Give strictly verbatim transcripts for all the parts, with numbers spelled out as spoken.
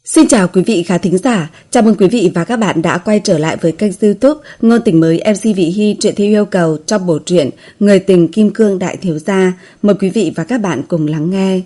Xin chào quý vị khán thính giả, chào mừng quý vị và các bạn đã quay trở lại với kênh YouTube Ngôn Tình Mới em xê Vị Hy truyện theo yêu cầu trong bộ truyện Người Tình Kim Cương Đại Thiếu Gia. Mời quý vị và các bạn cùng lắng nghe.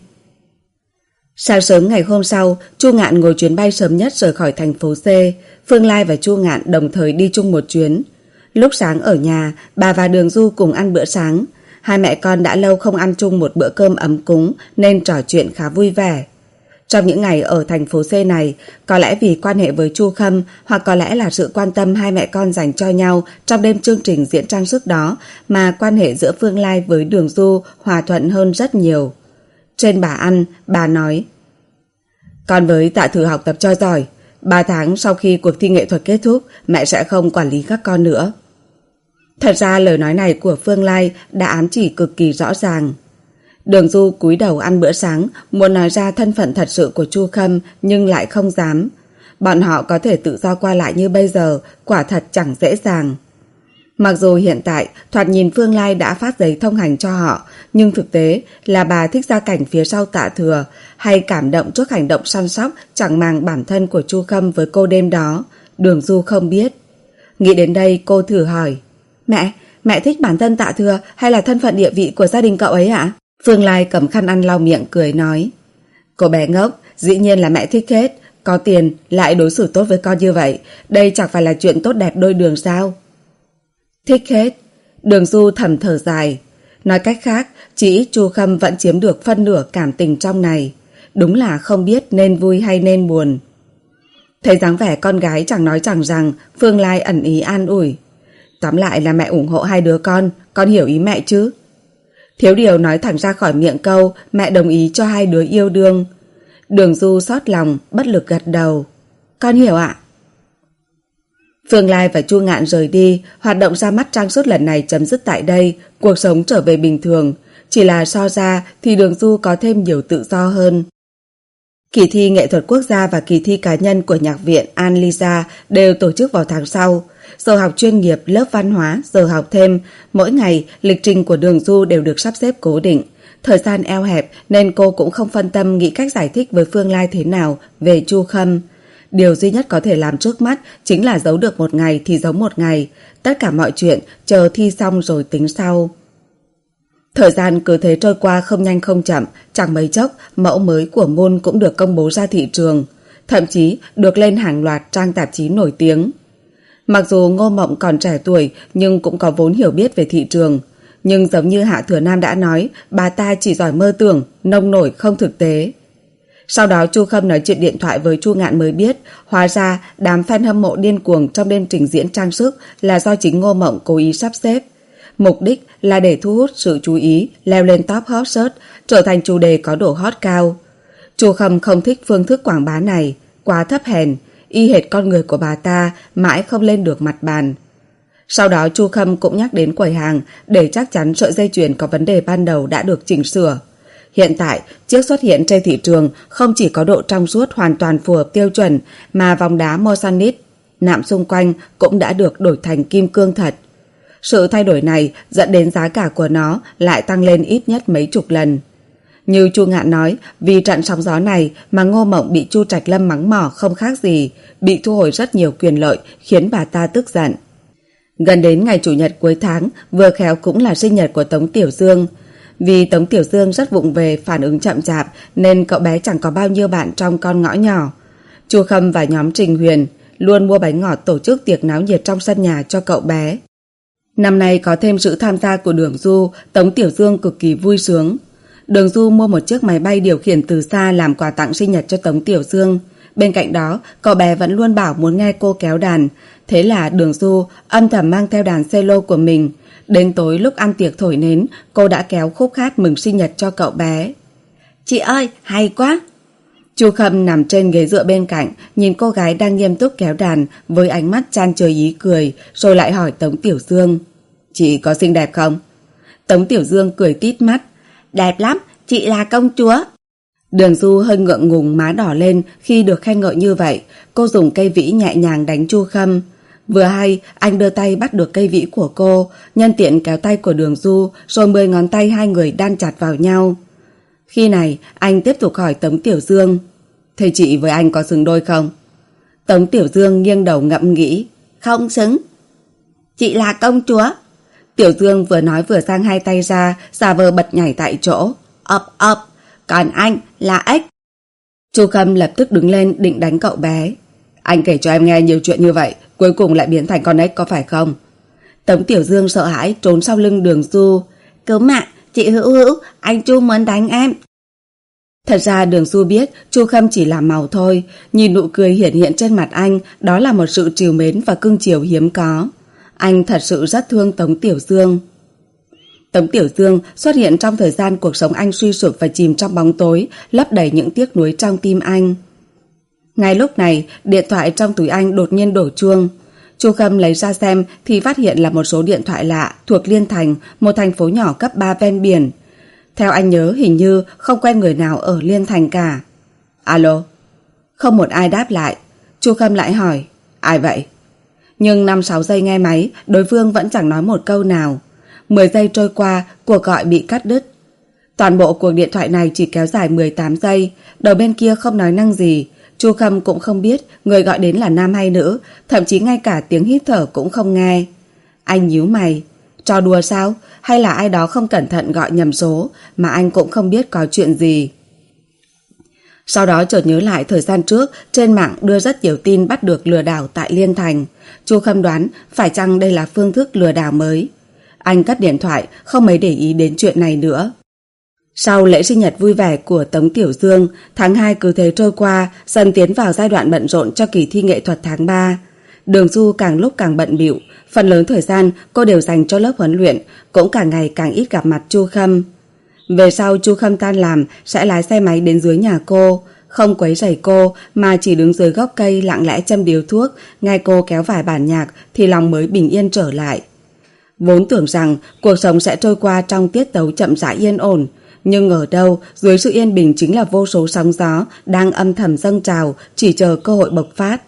Sáng sớm ngày hôm sau, Chu Ngạn ngồi chuyến bay sớm nhất rời khỏi thành phố C. Phương Lai và Chu Ngạn đồng thời đi chung một chuyến. Lúc sáng ở nhà, bà và Đường Du cùng ăn bữa sáng. Hai mẹ con đã lâu không ăn chung một bữa cơm ấm cúng nên trò chuyện khá vui vẻ. Trong những ngày ở thành phố C này, có lẽ vì quan hệ với Chu Khâm hoặc có lẽ là sự quan tâm hai mẹ con dành cho nhau trong đêm chương trình diễn trang sức đó mà quan hệ giữa Phương Lai với Đường Du hòa thuận hơn rất nhiều. Trên bàn ăn, bà nói: "Con với Tạ Thử học tập cho giỏi. Ba tháng sau khi cuộc thi nghệ thuật kết thúc, mẹ sẽ không quản lý các con nữa." Thật ra lời nói này của Phương Lai đã ám chỉ cực kỳ rõ ràng. Đường Du cúi đầu ăn bữa sáng, muốn nói ra thân phận thật sự của Chu Khâm nhưng lại không dám. Bọn họ có thể tự do qua lại như bây giờ, quả thật chẳng dễ dàng. Mặc dù hiện tại thoạt nhìn Phương Lai đã phát giấy thông hành cho họ, nhưng thực tế là bà thích gia cảnh phía sau Tạ Thừa hay cảm động trước hành động săn sóc chẳng màng bản thân của Chu Khâm với cô đêm đó, Đường Du không biết. Nghĩ đến đây cô thử hỏi: Mẹ, mẹ thích bản thân Tạ Thừa hay là thân phận địa vị của gia đình cậu ấy ạ? Phương Lai cầm khăn ăn lau miệng cười nói: "Cô bé ngốc, dĩ nhiên là mẹ thích hết. Có tiền lại đối xử tốt với con như vậy, đây chẳng phải là chuyện tốt đẹp đôi đường sao?" Thích hết. Đường Du thầm thở dài. Nói cách khác, chỉ Chu Khâm vẫn chiếm được phân nửa cảm tình trong này. Đúng là không biết nên vui hay nên buồn. Thấy dáng vẻ con gái chẳng nói chẳng rằng, Phương Lai ẩn ý an ủi: "Tóm lại là mẹ ủng hộ hai đứa con, con hiểu ý mẹ chứ?" Thiếu điều nói thẳng ra khỏi miệng câu mẹ đồng ý cho hai đứa yêu đương. Đường Du xót lòng, bất lực gật đầu: "Con hiểu ạ." Phương Lai và Chu Ngạn rời đi, hoạt động ra mắt trang sức lần này chấm dứt tại đây, cuộc sống trở về bình thường. Chỉ là so ra thì Đường Du có thêm nhiều tự do hơn. Kỳ thi nghệ thuật quốc gia và kỳ thi cá nhân của nhạc viện An-Lisa đều tổ chức vào tháng sau. Giờ học chuyên nghiệp, lớp văn hóa, giờ học thêm, mỗi ngày lịch trình của Đường Du đều được sắp xếp cố định. Thời gian eo hẹp nên cô cũng không phân tâm nghĩ cách giải thích với Phương Lai thế nào về Chu Khâm. Điều duy nhất có thể làm trước mắt chính là giấu được một ngày thì giấu một ngày. Tất cả mọi chuyện chờ thi xong rồi tính sau. Thời gian cứ thế trôi qua không nhanh không chậm, chẳng mấy chốc mẫu mới của Moon cũng được công bố ra thị trường, thậm chí được lên hàng loạt trang tạp chí nổi tiếng. Mặc dù Ngô Mộng còn trẻ tuổi nhưng cũng có vốn hiểu biết về thị trường. Nhưng giống như Hạ Thừa Nam đã nói, bà ta chỉ giỏi mơ tưởng, nông nổi không thực tế. Sau đó Chu Khâm nói chuyện điện thoại với Chu Ngạn mới biết, hóa ra đám fan hâm mộ điên cuồng trong đêm trình diễn trang sức là do chính Ngô Mộng cố ý sắp xếp. Mục đích là để thu hút sự chú ý, leo lên top hot search, trở thành chủ đề có độ hot cao. Chu Khâm không thích phương thức quảng bá này, quá thấp hèn, y hệt con người của bà ta, mãi không lên được mặt bàn. Sau đó Chu Khâm cũng nhắc đến quầy hàng để chắc chắn sợi dây chuyền có vấn đề ban đầu đã được chỉnh sửa. Hiện tại, chiếc xuất hiện trên thị trường không chỉ có độ trong suốt hoàn toàn phù hợp tiêu chuẩn mà vòng đá Moissanite nạm xung quanh cũng đã được đổi thành kim cương thật. Sự thay đổi này dẫn đến giá cả của nó lại tăng lên ít nhất mấy chục lần. Như Chu Ngạn nói, vì trận sóng gió này mà Ngô Mộng bị Chu Trạch Lâm mắng mỏ không khác gì, bị thu hồi rất nhiều quyền lợi khiến bà ta tức giận. Gần đến ngày chủ nhật cuối tháng, vừa khéo cũng là sinh nhật của Tống Tiểu Dương. Vì Tống Tiểu Dương rất vụng về, phản ứng chậm chạp nên cậu bé chẳng có bao nhiêu bạn trong con ngõ nhỏ. Chu Khâm và nhóm Trình Huyền luôn mua bánh ngọt tổ chức tiệc náo nhiệt trong sân nhà cho cậu bé. Năm nay có thêm sự tham gia của Đường Du, Tống Tiểu Dương cực kỳ vui sướng. Đường Du mua một chiếc máy bay điều khiển từ xa làm quà tặng sinh nhật cho Tống Tiểu Dương. Bên cạnh đó, cậu bé vẫn luôn bảo muốn nghe cô kéo đàn. Thế là Đường Du âm thầm mang theo đàn cello của mình. Đến tối lúc ăn tiệc thổi nến, cô đã kéo khúc hát mừng sinh nhật cho cậu bé. "Chị ơi, hay quá!" Chu Khâm nằm trên ghế dựa bên cạnh, nhìn cô gái đang nghiêm túc kéo đàn với ánh mắt chan chứa ý cười, rồi lại hỏi Tống Tiểu Dương: "Chị có xinh đẹp không?" Tống Tiểu Dương cười tít mắt: "Đẹp lắm, chị là công chúa." Đường Du hơi ngượng ngùng, má đỏ lên khi được khen ngợi như vậy. Cô dùng cây vĩ nhẹ nhàng đánh Chu Khâm. Vừa hay anh đưa tay bắt được cây vĩ của cô, nhân tiện kéo tay của Đường Du, rồi mười ngón tay hai người đan chặt vào nhau. Khi này anh tiếp tục hỏi Tống Tiểu Dương: Thế chị với anh có xứng đôi không? Tống Tiểu Dương nghiêng đầu ngẫm nghĩ. Không xứng. Chị là công chúa. Tiểu Dương vừa nói vừa giang hai tay ra, giả vờ bật nhảy tại chỗ. Ập ập, còn anh là ếch. Chu Khâm lập tức đứng lên định đánh cậu bé. Anh kể cho em nghe nhiều chuyện như vậy, cuối cùng lại biến thành con ếch có phải không? Tống Tiểu Dương sợ hãi trốn sau lưng Đường Du. Cứu mạng, chị Hữu Hữu, anh Chu muốn đánh em. Thật ra Đường Du biết Chu Khâm chỉ làm màu thôi, nhìn nụ cười hiển hiện trên mặt anh, đó là một sự trìu mến và cưng chiều hiếm có. Anh thật sự rất thương Tống Tiểu Dương. Tống Tiểu Dương xuất hiện trong thời gian cuộc sống anh suy sụp và chìm trong bóng tối, lấp đầy những tiếc nuối trong tim anh. Ngay lúc này, điện thoại trong túi anh đột nhiên đổ chuông. Chu Khâm lấy ra xem thì phát hiện là một số điện thoại lạ thuộc Liên Thành, một thành phố nhỏ cấp ba ven biển. Theo anh nhớ hình như không quen người nào ở Liên Thành cả. Alo? Không một ai đáp lại. Chu Khâm lại hỏi, ai vậy? Nhưng năm sáu giây nghe máy, đối phương vẫn chẳng nói một câu nào. mười giây trôi qua, cuộc gọi bị cắt đứt. Toàn bộ cuộc điện thoại này chỉ kéo dài mười tám giây, đầu bên kia không nói năng gì. Chu Khâm cũng không biết người gọi đến là nam hay nữ, thậm chí ngay cả tiếng hít thở cũng không nghe. Anh nhíu mày. Trò đùa sao? Hay là ai đó không cẩn thận gọi nhầm số, mà anh cũng không biết có chuyện gì. Sau đó chợt nhớ lại thời gian trước trên mạng đưa rất nhiều tin bắt được lừa đảo tại Liên Thành. Chu Khâm đoán phải chăng đây là phương thức lừa đảo mới. Anh cất điện thoại, không mấy để ý đến chuyện này nữa. Sau lễ sinh nhật vui vẻ của Tống Tiểu Dương, tháng hai cứ thế trôi qua, dần tiến vào giai đoạn bận rộn cho kỳ thi nghệ thuật tháng ba. Đường Du càng lúc càng bận bịu, phần lớn thời gian cô đều dành cho lớp huấn luyện, cũng càng ngày càng ít gặp mặt Chu Khâm. Về sau Chu Khâm tan làm sẽ lái xe máy đến dưới nhà cô, không quấy rầy cô mà chỉ đứng dưới gốc cây lặng lẽ châm điếu thuốc, nghe cô kéo vài bản nhạc thì lòng mới bình yên trở lại. Vốn tưởng rằng cuộc sống sẽ trôi qua trong tiết tấu chậm rãi yên ổn, nhưng ở đâu dưới sự yên bình chính là vô số sóng gió đang âm thầm dâng trào, chỉ chờ cơ hội bộc phát.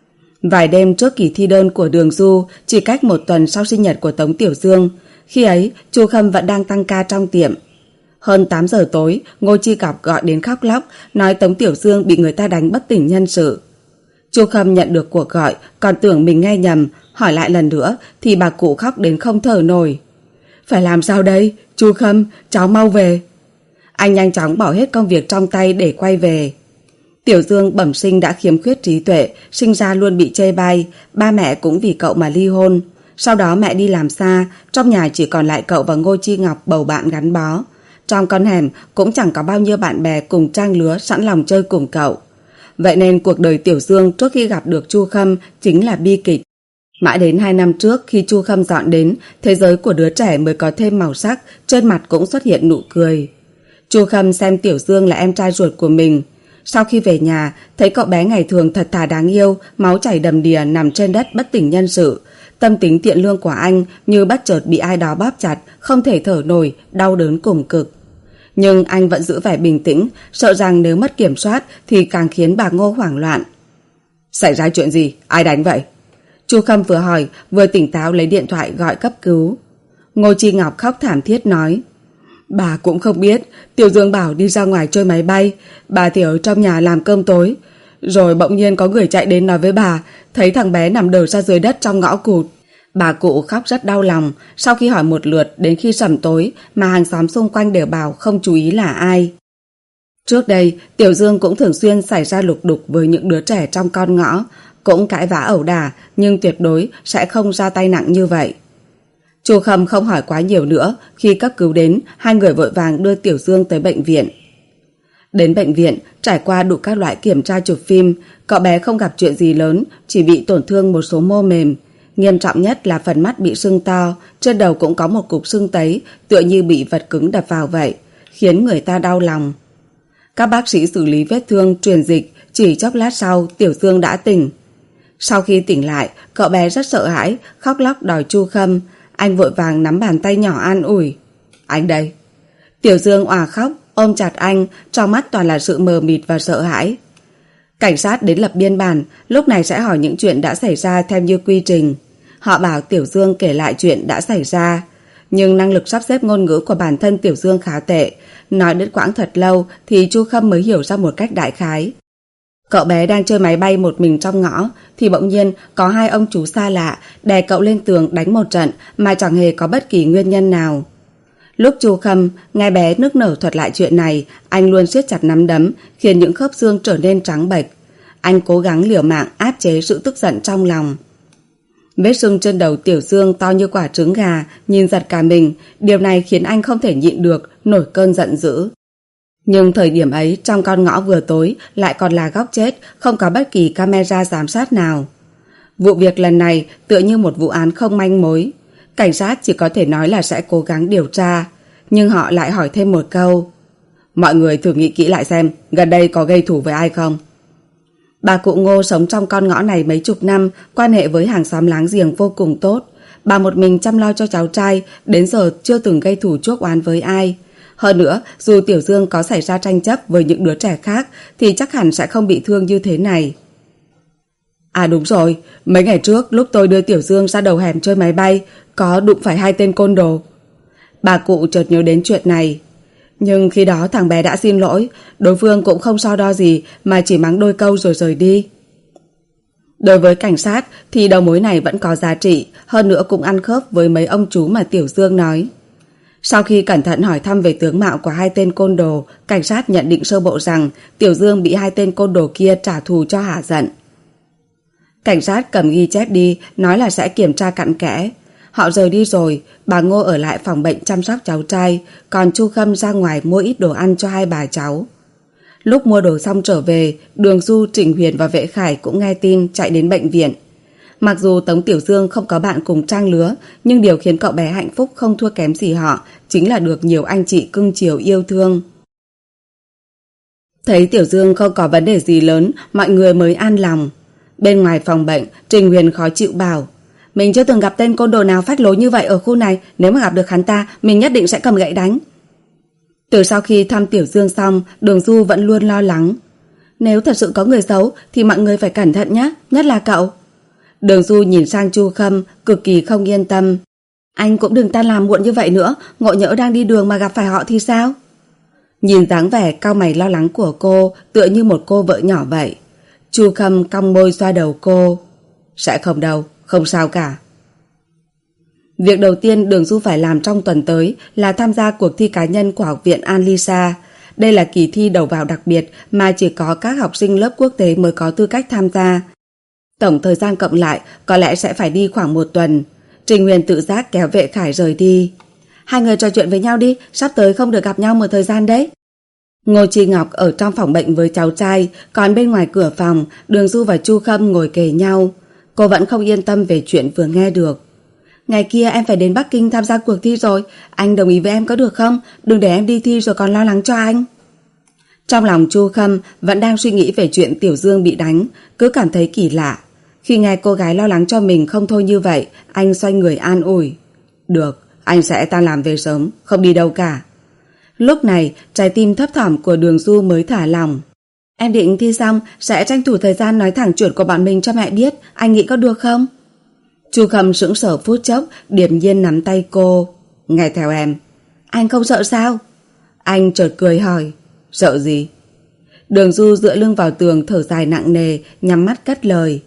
Vài đêm trước kỳ thi đơn của Đường Du, chỉ cách một tuần sau sinh nhật của Tống Tiểu Dương, khi ấy Chu Khâm vẫn đang tăng ca trong tiệm. Hơn tám giờ tối, Ngô Chi Cọc gọi đến khóc lóc, nói Tống Tiểu Dương bị người ta đánh bất tỉnh nhân sự. Chu Khâm nhận được cuộc gọi, còn tưởng mình nghe nhầm, hỏi lại lần nữa thì bà cụ khóc đến không thở nổi. Phải làm sao đây? Chu Khâm, cháu mau về. Anh nhanh chóng bỏ hết công việc trong tay để quay về. Tiểu Dương bẩm sinh đã khiếm khuyết trí tuệ, sinh ra luôn bị chê bai, ba mẹ cũng vì cậu mà ly hôn. Sau đó mẹ đi làm xa, trong nhà chỉ còn lại cậu và Ngô Chi Ngọc bầu bạn gắn bó. Trong con hẻm cũng chẳng có bao nhiêu bạn bè cùng trang lứa sẵn lòng chơi cùng cậu. Vậy nên cuộc đời Tiểu Dương trước khi gặp được Chu Khâm chính là bi kịch. Mãi đến hai năm trước khi Chu Khâm dọn đến, thế giới của đứa trẻ mới có thêm màu sắc, trên mặt cũng xuất hiện nụ cười. Chu Khâm xem Tiểu Dương là em trai ruột của mình. Sau khi về nhà, thấy cậu bé ngày thường thật thà đáng yêu, máu chảy đầm đìa nằm trên đất bất tỉnh nhân sự. Tâm tính thiện lương của anh như bất chợt bị ai đó bóp chặt, không thể thở nổi, đau đớn cùng cực. Nhưng anh vẫn giữ vẻ bình tĩnh, sợ rằng nếu mất kiểm soát thì càng khiến bà Ngô hoảng loạn. Xảy ra chuyện gì? Ai đánh vậy? Chu Khâm vừa hỏi, vừa tỉnh táo lấy điện thoại gọi cấp cứu. Ngô Chi Ngọc khóc thảm thiết nói, bà cũng không biết, Tiểu Dương bảo đi ra ngoài chơi máy bay, bà thì ở trong nhà làm cơm tối. Rồi bỗng nhiên có người chạy đến nói với bà, thấy thằng bé nằm đờ ra dưới đất trong ngõ cụt. Bà cụ khóc rất đau lòng, sau khi hỏi một lượt đến khi sẩm tối mà hàng xóm xung quanh đều bảo không chú ý là ai. Trước đây, Tiểu Dương cũng thường xuyên xảy ra lục đục với những đứa trẻ trong con ngõ, cũng cãi vã ẩu đả, nhưng tuyệt đối sẽ không ra tay nặng như vậy. Chu Khâm không hỏi quá nhiều nữa, khi cấp cứu đến, hai người vội vàng đưa Tiểu Dương tới bệnh viện. Đến bệnh viện, trải qua đủ các loại kiểm tra chụp phim, cậu bé không gặp chuyện gì lớn, chỉ bị tổn thương một số mô mềm. Nghiêm trọng nhất là phần mắt bị sưng to, trên đầu cũng có một cục sưng tấy, tựa như bị vật cứng đập vào vậy, khiến người ta đau lòng. Các bác sĩ xử lý vết thương, truyền dịch, chỉ chốc lát sau, Tiểu Dương đã tỉnh. Sau khi tỉnh lại, cậu bé rất sợ hãi, khóc lóc đòi Chu Khâm. Anh vội vàng nắm bàn tay nhỏ an ủi. Anh đây. Tiểu Dương òa khóc, ôm chặt anh, trong mắt toàn là sự mờ mịt và sợ hãi. Cảnh sát đến lập biên bản, lúc này sẽ hỏi những chuyện đã xảy ra theo như quy trình. Họ bảo Tiểu Dương kể lại chuyện đã xảy ra. Nhưng năng lực sắp xếp ngôn ngữ của bản thân Tiểu Dương khá tệ. Nói đứt quãng thật lâu thì Chu Khâm mới hiểu ra một cách đại khái. Cậu bé đang chơi máy bay một mình trong ngõ thì bỗng nhiên có hai ông chú xa lạ đè cậu lên tường đánh một trận mà chẳng hề có bất kỳ nguyên nhân nào. Lúc Chu Khâm nghe bé nức nở thuật lại chuyện này, anh luôn siết chặt nắm đấm khiến những khớp xương trở nên trắng bệch. Anh cố gắng liều mạng áp chế sự tức giận trong lòng. Vết sưng trên đầu Tiểu Dương to như quả trứng gà, nhìn giật cả mình. Điều này khiến anh không thể nhịn được, nổi cơn giận dữ. Nhưng thời điểm ấy trong con ngõ vừa tối lại còn là góc chết, không có bất kỳ camera giám sát nào. Vụ việc lần này tựa như một vụ án không manh mối. Cảnh sát chỉ có thể nói là sẽ cố gắng điều tra, nhưng họ lại hỏi thêm một câu: mọi người thử nghĩ kỹ lại xem gần đây có gây thù với ai không? Bà cụ Ngô sống trong con ngõ này mấy chục năm, quan hệ với hàng xóm láng giềng vô cùng tốt. Bà một mình chăm lo cho cháu trai, đến giờ chưa từng gây thù chuốc oán với ai. Hơn nữa, dù Tiểu Dương có xảy ra tranh chấp với những đứa trẻ khác thì chắc hẳn sẽ không bị thương như thế này. À đúng rồi, mấy ngày trước lúc tôi đưa Tiểu Dương ra đầu hẻm chơi máy bay, có đụng phải hai tên côn đồ. Bà cụ chợt nhớ đến chuyện này. Nhưng khi đó thằng bé đã xin lỗi, đối phương cũng không so đo gì mà chỉ mắng đôi câu rồi rời đi. Đối với cảnh sát thì đầu mối này vẫn có giá trị, hơn nữa cũng ăn khớp với mấy ông chú mà Tiểu Dương nói. Sau khi cẩn thận hỏi thăm về tướng mạo của hai tên côn đồ, cảnh sát nhận định sơ bộ rằng Tiểu Dương bị hai tên côn đồ kia trả thù cho hả giận. Cảnh sát cầm ghi chép đi, nói là sẽ kiểm tra cặn kẽ. Họ rời đi rồi, bà Ngô ở lại phòng bệnh chăm sóc cháu trai, còn Chu Khâm ra ngoài mua ít đồ ăn cho hai bà cháu. Lúc mua đồ xong trở về, Đường Du, Trịnh Huyền và Vệ Khải cũng nghe tin chạy đến bệnh viện. Mặc dù Tống Tiểu Dương không có bạn cùng trang lứa, nhưng điều khiến cậu bé hạnh phúc không thua kém gì họ chính là được nhiều anh chị cưng chiều yêu thương. Thấy Tiểu Dương không có vấn đề gì lớn, mọi người mới an lòng. Bên ngoài phòng bệnh, Trình Huyền khó chịu bảo: mình chưa từng gặp tên côn đồ nào phách lối như vậy ở khu này, nếu mà gặp được hắn ta, mình nhất định sẽ cầm gậy đánh. Từ sau khi thăm Tiểu Dương xong, Đường Du vẫn luôn lo lắng. Nếu thật sự có người xấu thì mọi người phải cẩn thận nhé, nhất là cậu. Đường Du nhìn sang Chu Khâm, cực kỳ không yên tâm. Anh cũng đừng tan làm muộn như vậy nữa, ngộ nhỡ đang đi đường mà gặp phải họ thì sao? Nhìn dáng vẻ cau mày lo lắng của cô, tựa như một cô vợ nhỏ vậy. Chu Khâm cong môi xoa đầu cô. Sẽ không đâu, không sao cả. Việc đầu tiên Đường Du phải làm trong tuần tới là tham gia cuộc thi cá nhân của Học viện An-Lisa. Đây là kỳ thi đầu vào đặc biệt mà chỉ có các học sinh lớp quốc tế mới có tư cách tham gia. Tổng thời gian cộng lại có lẽ sẽ phải đi khoảng một tuần. Trình Huyền tự giác kéo Vệ Khải rời đi. Hai người trò chuyện với nhau đi, sắp tới không được gặp nhau một thời gian đấy. Ngô Chi Ngọc ở trong phòng bệnh với cháu trai, còn bên ngoài cửa phòng, Đường Du và Chu Khâm ngồi kề nhau. Cô vẫn không yên tâm về chuyện vừa nghe được. Ngày kia em phải đến Bắc Kinh tham gia cuộc thi rồi, anh đồng ý với em có được không? Đừng để em đi thi rồi còn lo lắng cho anh. Trong lòng Chu Khâm vẫn đang suy nghĩ về chuyện Tiểu Dương bị đánh, cứ cảm thấy kỳ lạ. Khi nghe cô gái lo lắng cho mình không thôi như vậy, anh xoay người an ủi. Được, anh sẽ tan làm về sớm, không đi đâu cả. Lúc này, trái tim thấp thỏm của Đường Du mới thả lỏng. Em định thi xong sẽ tranh thủ thời gian nói thẳng chuyện của bọn mình cho mẹ biết, anh nghĩ có được không? Chu Khâm sững sờ phút chốc, điềm nhiên nắm tay cô. Nghe theo em. Anh không sợ sao? Anh chợt cười hỏi. Sợ gì? Đường Du dựa lưng vào tường thở dài nặng nề, nhắm mắt cất lời.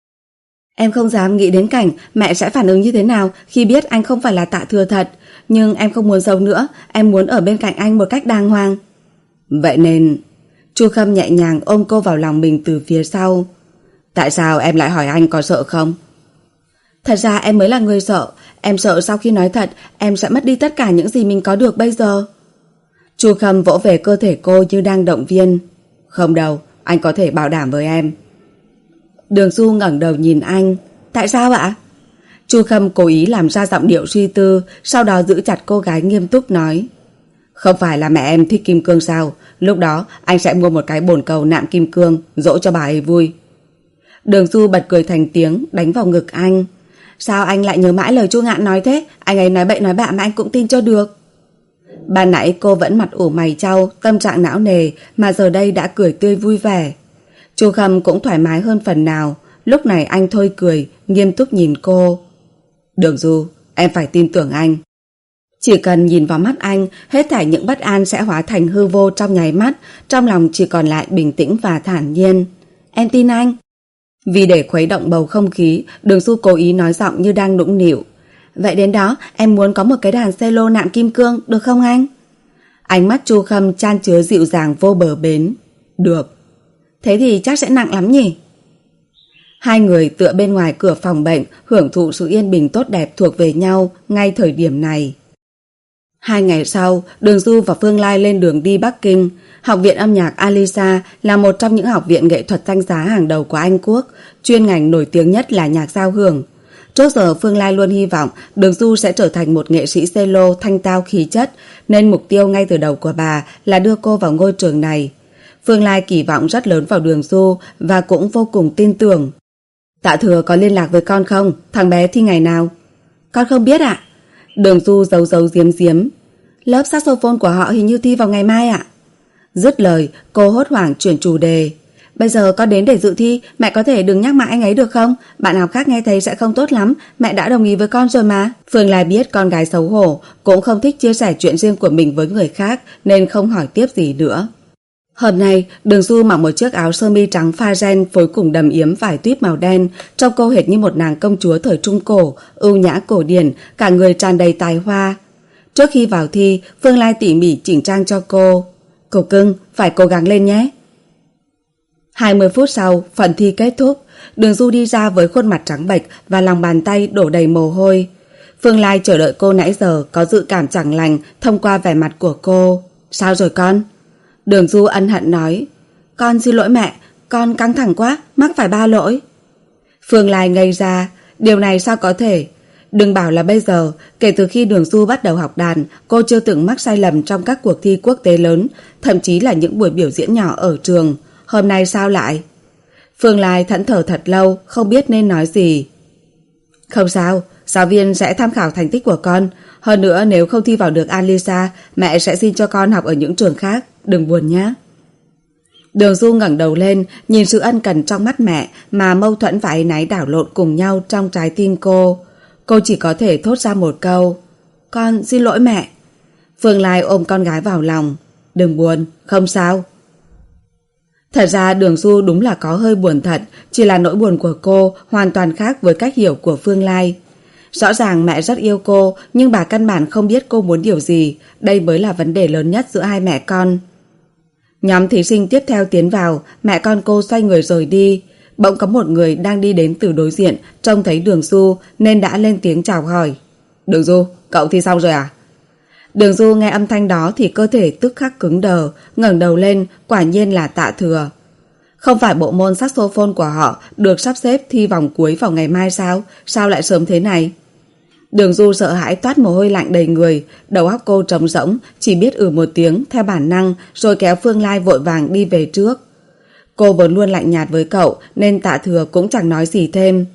Em không dám nghĩ đến cảnh mẹ sẽ phản ứng như thế nào khi biết anh không phải là Tạ Thừa thật. Nhưng em không muốn giấu nữa, em muốn ở bên cạnh anh một cách đàng hoàng. Vậy nên... Chu Khâm nhẹ nhàng ôm cô vào lòng mình từ phía sau. Tại sao em lại hỏi anh có sợ không? Thật ra em mới là người sợ. Em sợ sau khi nói thật em sẽ mất đi tất cả những gì mình có được bây giờ. Chu Khâm vỗ về cơ thể cô như đang động viên. Không đâu, anh có thể bảo đảm với em. Đường Du ngẩng đầu nhìn anh. Tại sao ạ? Chu Khâm cố ý làm ra giọng điệu suy tư, sau đó giữ chặt cô gái nghiêm túc nói. Không phải là mẹ em thích kim cương sao? Lúc đó anh sẽ mua một cái bồn cầu nạm kim cương, dỗ cho bà ấy vui. Đường Du bật cười thành tiếng, đánh vào ngực anh. Sao anh lại nhớ mãi lời Chu Ngạn nói thế? Anh ấy nói bậy nói bạ mà anh cũng tin cho được. Ban nãy cô vẫn mặt ủ mày chau, tâm trạng não nề, mà giờ đây đã cười tươi vui vẻ. Chu Khâm cũng thoải mái hơn phần nào. Lúc này anh thôi cười, nghiêm túc nhìn cô. Đường Du, em phải tin tưởng anh. Chỉ cần nhìn vào mắt anh, hết thảy những bất an sẽ hóa thành hư vô trong nháy mắt, trong lòng chỉ còn lại bình tĩnh và thản nhiên. Em tin anh. Vì để khuấy động bầu không khí, Đường Du cố ý nói giọng như đang nũng nịu. Vậy đến đó em muốn có một cái đàn cello nạm kim cương, được không anh? Ánh mắt Chu Khâm chan chứa dịu dàng vô bờ bến. Được. Thế thì chắc sẽ nặng lắm nhỉ? Hai người tựa bên ngoài cửa phòng bệnh, hưởng thụ sự yên bình tốt đẹp thuộc về nhau ngay thời điểm này. Hai ngày sau, Đường Du và Phương Lai lên đường đi Bắc Kinh. Học viện âm nhạc Alisa là một trong những học viện nghệ thuật danh giá hàng đầu của Anh Quốc, chuyên ngành nổi tiếng nhất là nhạc giao hưởng. Trước giờ Phương Lai luôn hy vọng Đường Du sẽ trở thành một nghệ sĩ cello thanh tao khí chất, nên mục tiêu ngay từ đầu của bà là đưa cô vào ngôi trường này. Phương Lai kỳ vọng rất lớn vào Đường Du và cũng vô cùng tin tưởng. Tạ Thừa có liên lạc với con không? Thằng bé thi ngày nào? Con không biết ạ. Đường Du giấu giấu giếm giếm. Lớp saxophone của họ hình như thi vào ngày mai ạ. Dứt lời, cô hốt hoảng chuyển chủ đề. Bây giờ con đến để dự thi, mẹ có thể đừng nhắc mãi anh ấy được không? Bạn học khác nghe thấy sẽ không tốt lắm, mẹ đã đồng ý với con rồi mà. Phương Lai biết con gái xấu hổ, cũng không thích chia sẻ chuyện riêng của mình với người khác, nên không hỏi tiếp gì nữa. Hôm nay, Đường Du mặc một chiếc áo sơ mi trắng pha ren phối cùng đầm yếm vải tuyết màu đen, trông cô hệt như một nàng công chúa thời Trung Cổ, ưu nhã cổ điển, cả người tràn đầy tài hoa. Trước khi vào thi, Phương Lai tỉ mỉ chỉnh trang cho cô. Cô cưng, phải cố gắng lên nhé. hai mươi phút sau, phần thi kết thúc. Đường Du đi ra với khuôn mặt trắng bệch và lòng bàn tay đổ đầy mồ hôi. Phương Lai chờ đợi cô nãy giờ có dự cảm chẳng lành thông qua vẻ mặt của cô. Sao rồi con? Đường Du ân hận nói. Con xin lỗi mẹ, con căng thẳng quá, mắc phải ba lỗi. Phương Lai ngây ra. Điều này sao có thể? Đừng bảo là bây giờ, kể từ khi Đường Du bắt đầu học đàn, cô chưa từng mắc sai lầm trong các cuộc thi quốc tế lớn, thậm chí là những buổi biểu diễn nhỏ ở trường. Hôm nay sao lại? Phương Lai thẫn thờ thật lâu, không biết nên nói gì. Không sao, giáo viên sẽ tham khảo thành tích của con. Hơn nữa nếu không thi vào được Alisa, mẹ sẽ xin cho con học ở những trường khác. Đừng buồn nhé. Đường Du ngẩng đầu lên, nhìn sự ân cần trong mắt mẹ mà mâu thuẫn và áy náy đảo lộn cùng nhau trong trái tim cô. Cô chỉ có thể thốt ra một câu. Con xin lỗi mẹ. Phương Lai ôm con gái vào lòng. Đừng buồn, không sao. Thật ra Đường Du đúng là có hơi buồn thật, chỉ là nỗi buồn của cô hoàn toàn khác với cách hiểu của Phương Lai. Rõ ràng mẹ rất yêu cô, nhưng bà căn bản không biết cô muốn điều gì. Đây mới là vấn đề lớn nhất giữa hai mẹ con. Nhóm thí sinh tiếp theo tiến vào, mẹ con cô xoay người rời đi. Bỗng có một người đang đi đến từ đối diện, trông thấy Đường Du nên đã lên tiếng chào hỏi. Đường Du, cậu thi xong rồi à? Đường Du nghe âm thanh đó thì cơ thể tức khắc cứng đờ, ngẩng đầu lên, quả nhiên là Tạ Thừa. Không phải bộ môn saxophone của họ được sắp xếp thi vòng cuối vào ngày mai sao? Sao lại sớm thế này? Đường Du sợ hãi toát mồ hôi lạnh đầy người, đầu óc cô trống rỗng, chỉ biết ừ một tiếng theo bản năng rồi kéo Phương Lai vội vàng đi về trước. Cô vốn luôn lạnh nhạt với cậu nên Tạ Thừa cũng chẳng nói gì thêm.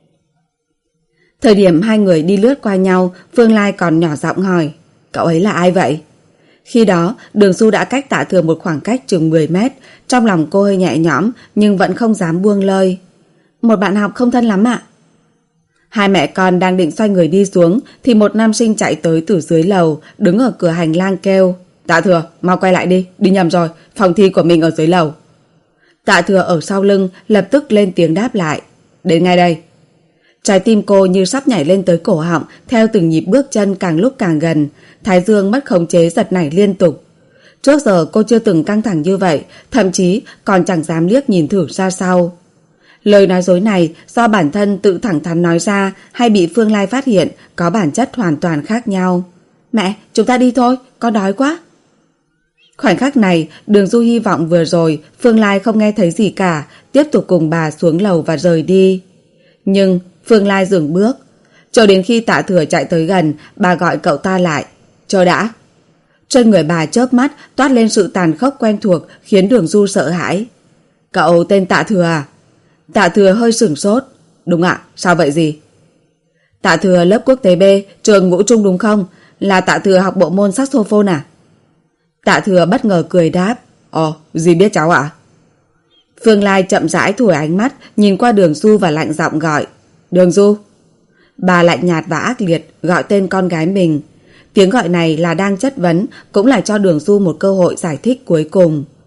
Thời điểm hai người đi lướt qua nhau, Phương Lai còn nhỏ giọng hỏi. Cậu ấy là ai vậy? Khi đó, Đường Du đã cách Tạ Thừa một khoảng cách chừng mười mét. Trong lòng cô hơi nhẹ nhõm nhưng vẫn không dám buông lời. Một bạn học không thân lắm ạ. Hai mẹ con đang định xoay người đi xuống thì một nam sinh chạy tới từ dưới lầu, đứng ở cửa hành lang kêu. Tạ Thừa, mau quay lại đi, đi nhầm rồi, phòng thi của mình ở dưới lầu. Tạ Thừa ở sau lưng lập tức lên tiếng đáp lại. Đến ngay đây. Trái tim cô như sắp nhảy lên tới cổ họng theo từng nhịp bước chân càng lúc càng gần. Thái dương mất khống chế giật nảy liên tục. Trước giờ cô chưa từng căng thẳng như vậy, thậm chí còn chẳng dám liếc nhìn thử ra sau. Lời nói dối này do bản thân tự thẳng thắn nói ra hay bị Phương Lai phát hiện có bản chất hoàn toàn khác nhau. Mẹ, chúng ta đi thôi, con đói quá. Khoảnh khắc này, Đường Du hy vọng vừa rồi Phương Lai không nghe thấy gì cả, tiếp tục cùng bà xuống lầu và rời đi. Nhưng Phương Lai dừng bước. Cho đến khi Tạ Thừa chạy tới gần, bà gọi cậu ta lại. Chờ đã. Trên người bà chớp mắt toát lên sự tàn khốc quen thuộc khiến Đường Du sợ hãi. Cậu tên Tạ Thừa à? Tạ Thừa hơi sửng sốt. Đúng ạ, sao vậy gì? Tạ Thừa lớp quốc tế B, trường ngũ trung đúng không? Là Tạ Thừa học bộ môn saxophone à? Tạ Thừa bất ngờ cười đáp. Ồ, dì biết cháu ạ? Phương Lai chậm rãi thủi ánh mắt, nhìn qua Đường Du và lạnh giọng gọi. Đường Du. Bà lạnh nhạt và ác liệt gọi tên con gái mình. Tiếng gọi này là đang chất vấn, cũng là cho Đường Du một cơ hội giải thích cuối cùng.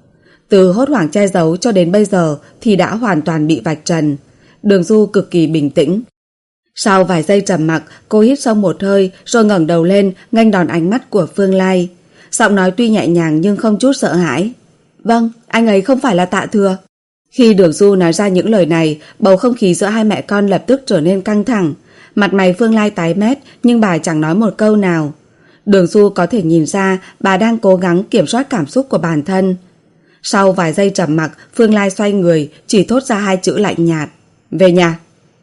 Từ hốt hoảng che giấu cho đến bây giờ thì đã hoàn toàn bị vạch trần. Đường Du cực kỳ bình tĩnh. Sau vài giây trầm mặc, cô hít sâu một hơi rồi ngẩng đầu lên nghênh đòn ánh mắt của Phương Lai. Giọng nói tuy nhẹ nhàng nhưng không chút sợ hãi. Vâng, anh ấy không phải là Tạ Thừa. Khi Đường Du nói ra những lời này, bầu không khí giữa hai mẹ con lập tức trở nên căng thẳng. Mặt mày Phương Lai tái mét nhưng bà chẳng nói một câu nào. Đường Du có thể nhìn ra bà đang cố gắng kiểm soát cảm xúc của bản thân. Sau vài giây trầm mặc, Phương Lai xoay người, chỉ thốt ra hai chữ lạnh nhạt. Về nhà.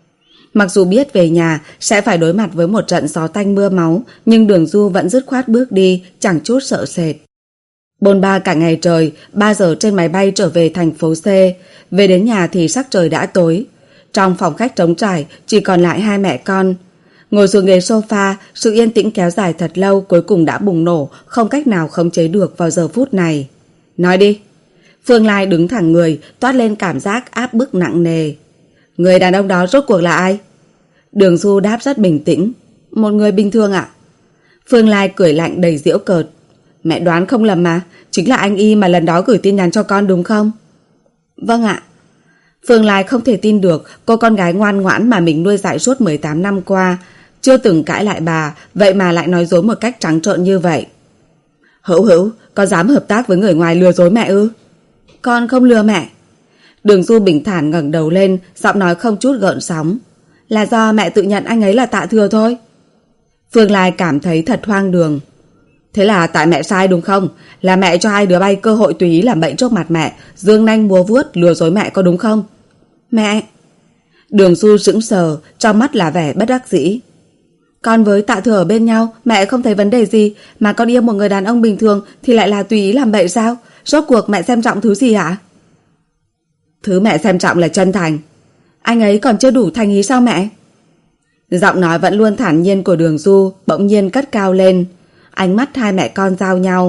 Mặc dù biết về nhà sẽ phải đối mặt với một trận gió tanh mưa máu, nhưng Đường Du vẫn dứt khoát bước đi, chẳng chút sợ sệt. Bôn ba cả ngày trời, ba giờ trên máy bay trở về thành phố C. Về đến nhà thì sắc trời đã tối. Trong phòng khách trống trải, chỉ còn lại hai mẹ con. Ngồi xuống ghế sofa, sự yên tĩnh kéo dài thật lâu cuối cùng đã bùng nổ, không cách nào khống chế được vào giờ phút này. Nói đi. Phương Lai đứng thẳng người, toát lên cảm giác áp bức nặng nề. Người đàn ông đó rốt cuộc là ai? Đường Du đáp rất bình tĩnh. Một người bình thường ạ. Phương Lai cười lạnh đầy giễu cợt. Mẹ đoán không lầm mà, chính là anh Y mà lần đó gửi tin nhắn cho con đúng không? Vâng ạ. Phương Lai không thể tin được cô con gái ngoan ngoãn mà mình nuôi dạy suốt mười tám năm qua, chưa từng cãi lại bà, vậy mà lại nói dối một cách trắng trợn như vậy. Hữu Hữu, con dám hợp tác với người ngoài lừa dối mẹ ư? Con không lừa mẹ. Đường Du bình thản ngẩng đầu lên, giọng nói không chút gợn sóng. Là do mẹ tự nhận anh ấy là Tạ Thừa thôi. Phương Lai cảm thấy thật hoang đường. Thế là tại mẹ sai đúng không? Là mẹ cho hai đứa bay cơ hội tùy ý làm bậy trước mặt mẹ, dương nanh múa vuốt lừa dối mẹ có đúng không? Mẹ. Đường Du sững sờ, trong mắt là vẻ bất đắc dĩ. Con với Tạ Thừa ở bên nhau, mẹ không thấy vấn đề gì, mà con yêu một người đàn ông bình thường thì lại là tùy ý làm bậy sao? Rốt cuộc mẹ xem trọng thứ gì hả? Thứ mẹ xem trọng là chân thành. Anh ấy còn chưa đủ thành ý sao mẹ? Giọng nói vẫn luôn thản nhiên của Đường Du bỗng nhiên cất cao lên. Ánh mắt hai mẹ con giao nhau.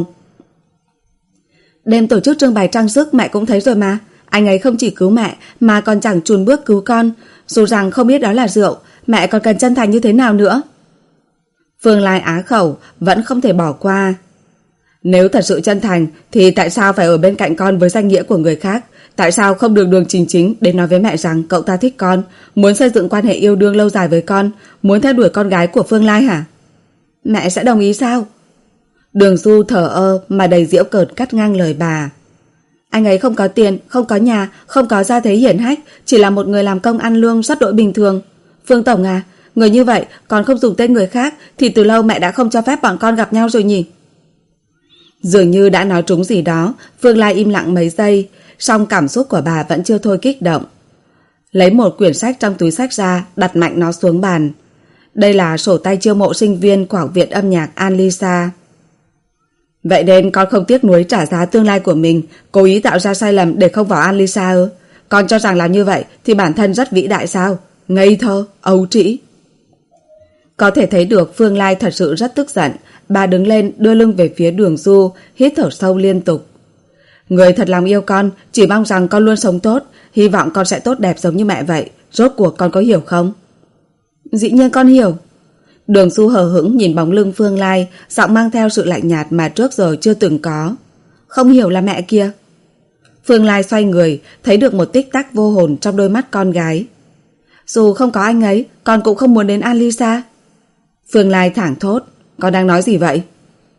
Đêm tổ chức trưng bày trang sức mẹ cũng thấy rồi mà. Anh ấy không chỉ cứu mẹ mà còn chẳng chùn bước cứu con. Dù rằng không biết đó là rượu, mẹ còn cần chân thành như thế nào nữa? Phương Lai á khẩu, vẫn không thể bỏ qua. Nếu thật sự chân thành thì tại sao phải ở bên cạnh con với danh nghĩa của người khác? Tại sao không đường đường chính chính đến nói với mẹ rằng cậu ta thích con, muốn xây dựng quan hệ yêu đương lâu dài với con, muốn theo đuổi con gái của Phương Lai hả? Mẹ sẽ đồng ý sao? Đường Du thở ơ mà đầy giễu cợt cắt ngang lời bà. Anh ấy không có tiền, không có nhà, không có gia thế hiển hách, chỉ là một người làm công ăn lương rất đội bình thường. Phương Tổng à, người như vậy còn không dùng tên người khác thì từ lâu mẹ đã không cho phép bọn con gặp nhau rồi nhỉ? Dường như đã nói trúng gì đó, Phương Lai im lặng mấy giây, song cảm xúc của bà vẫn chưa thôi kích động. Lấy một quyển sách trong túi sách ra, đặt mạnh nó xuống bàn. Đây là sổ tay chiêu mộ sinh viên của Học viện âm nhạc Anlisa. Vậy nên con không tiếc nuối trả giá tương lai của mình, cố ý tạo ra sai lầm để không vào Anlisa ư? Con cho rằng làm như vậy thì bản thân rất vĩ đại sao? Ngây thơ, ấu trĩ. Có thể thấy được Phương Lai thật sự rất tức giận. Bà đứng lên đưa lưng về phía Đường Du, hít thở sâu liên tục. Người thật lòng yêu con, chỉ mong rằng con luôn sống tốt, hy vọng con sẽ tốt đẹp giống như mẹ vậy. Rốt cuộc con có hiểu không? Dĩ nhiên con hiểu. Đường Du hờ hững nhìn bóng lưng Phương Lai, giọng mang theo sự lạnh nhạt mà trước giờ chưa từng có. Không hiểu là mẹ kia. Phương Lai xoay người, thấy được một tích tắc vô hồn trong đôi mắt con gái. Dù không có anh ấy, con cũng không muốn đến Anlisa. Phương Lai thảng thốt. Con đang nói gì vậy?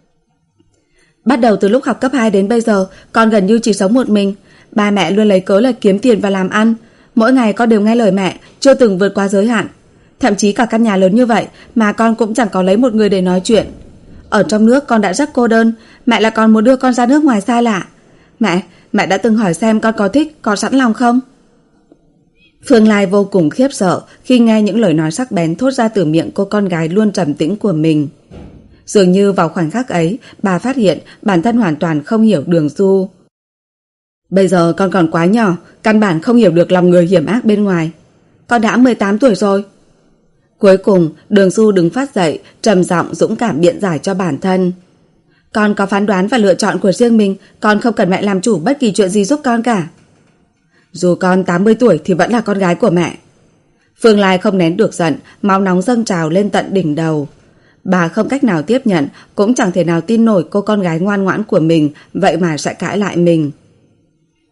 Bắt đầu từ lúc học cấp hai đến bây giờ, con gần như chỉ sống một mình. Ba mẹ luôn lấy cớ là kiếm tiền và làm ăn. Mỗi ngày con đều nghe lời mẹ, chưa từng vượt qua giới hạn. Thậm chí cả căn nhà lớn như vậy mà con cũng chẳng có lấy một người để nói chuyện. Ở trong nước con đã rất cô đơn. Mẹ là con muốn đưa con ra nước ngoài xa lạ. Mẹ, mẹ đã từng hỏi xem con có thích, có sẵn lòng không? Phương Lai vô cùng khiếp sợ khi nghe những lời nói sắc bén thốt ra từ miệng cô con gái luôn trầm tĩnh của mình. Dường như vào khoảnh khắc ấy, bà phát hiện bản thân hoàn toàn không hiểu Đường Du. Bây giờ con còn quá nhỏ, căn bản không hiểu được lòng người hiểm ác bên ngoài. Con đã mười tám tuổi rồi. Cuối cùng, Đường Du đứng phát dậy, trầm giọng dũng cảm biện giải cho bản thân. Con có phán đoán và lựa chọn của riêng mình, con không cần mẹ làm chủ bất kỳ chuyện gì giúp con cả. Dù con tám mươi tuổi thì vẫn là con gái của mẹ. Phương Lai không nén được giận, máu nóng dâng trào lên tận đỉnh đầu. Bà không cách nào tiếp nhận, cũng chẳng thể nào tin nổi cô con gái ngoan ngoãn của mình vậy mà sẽ cãi lại mình.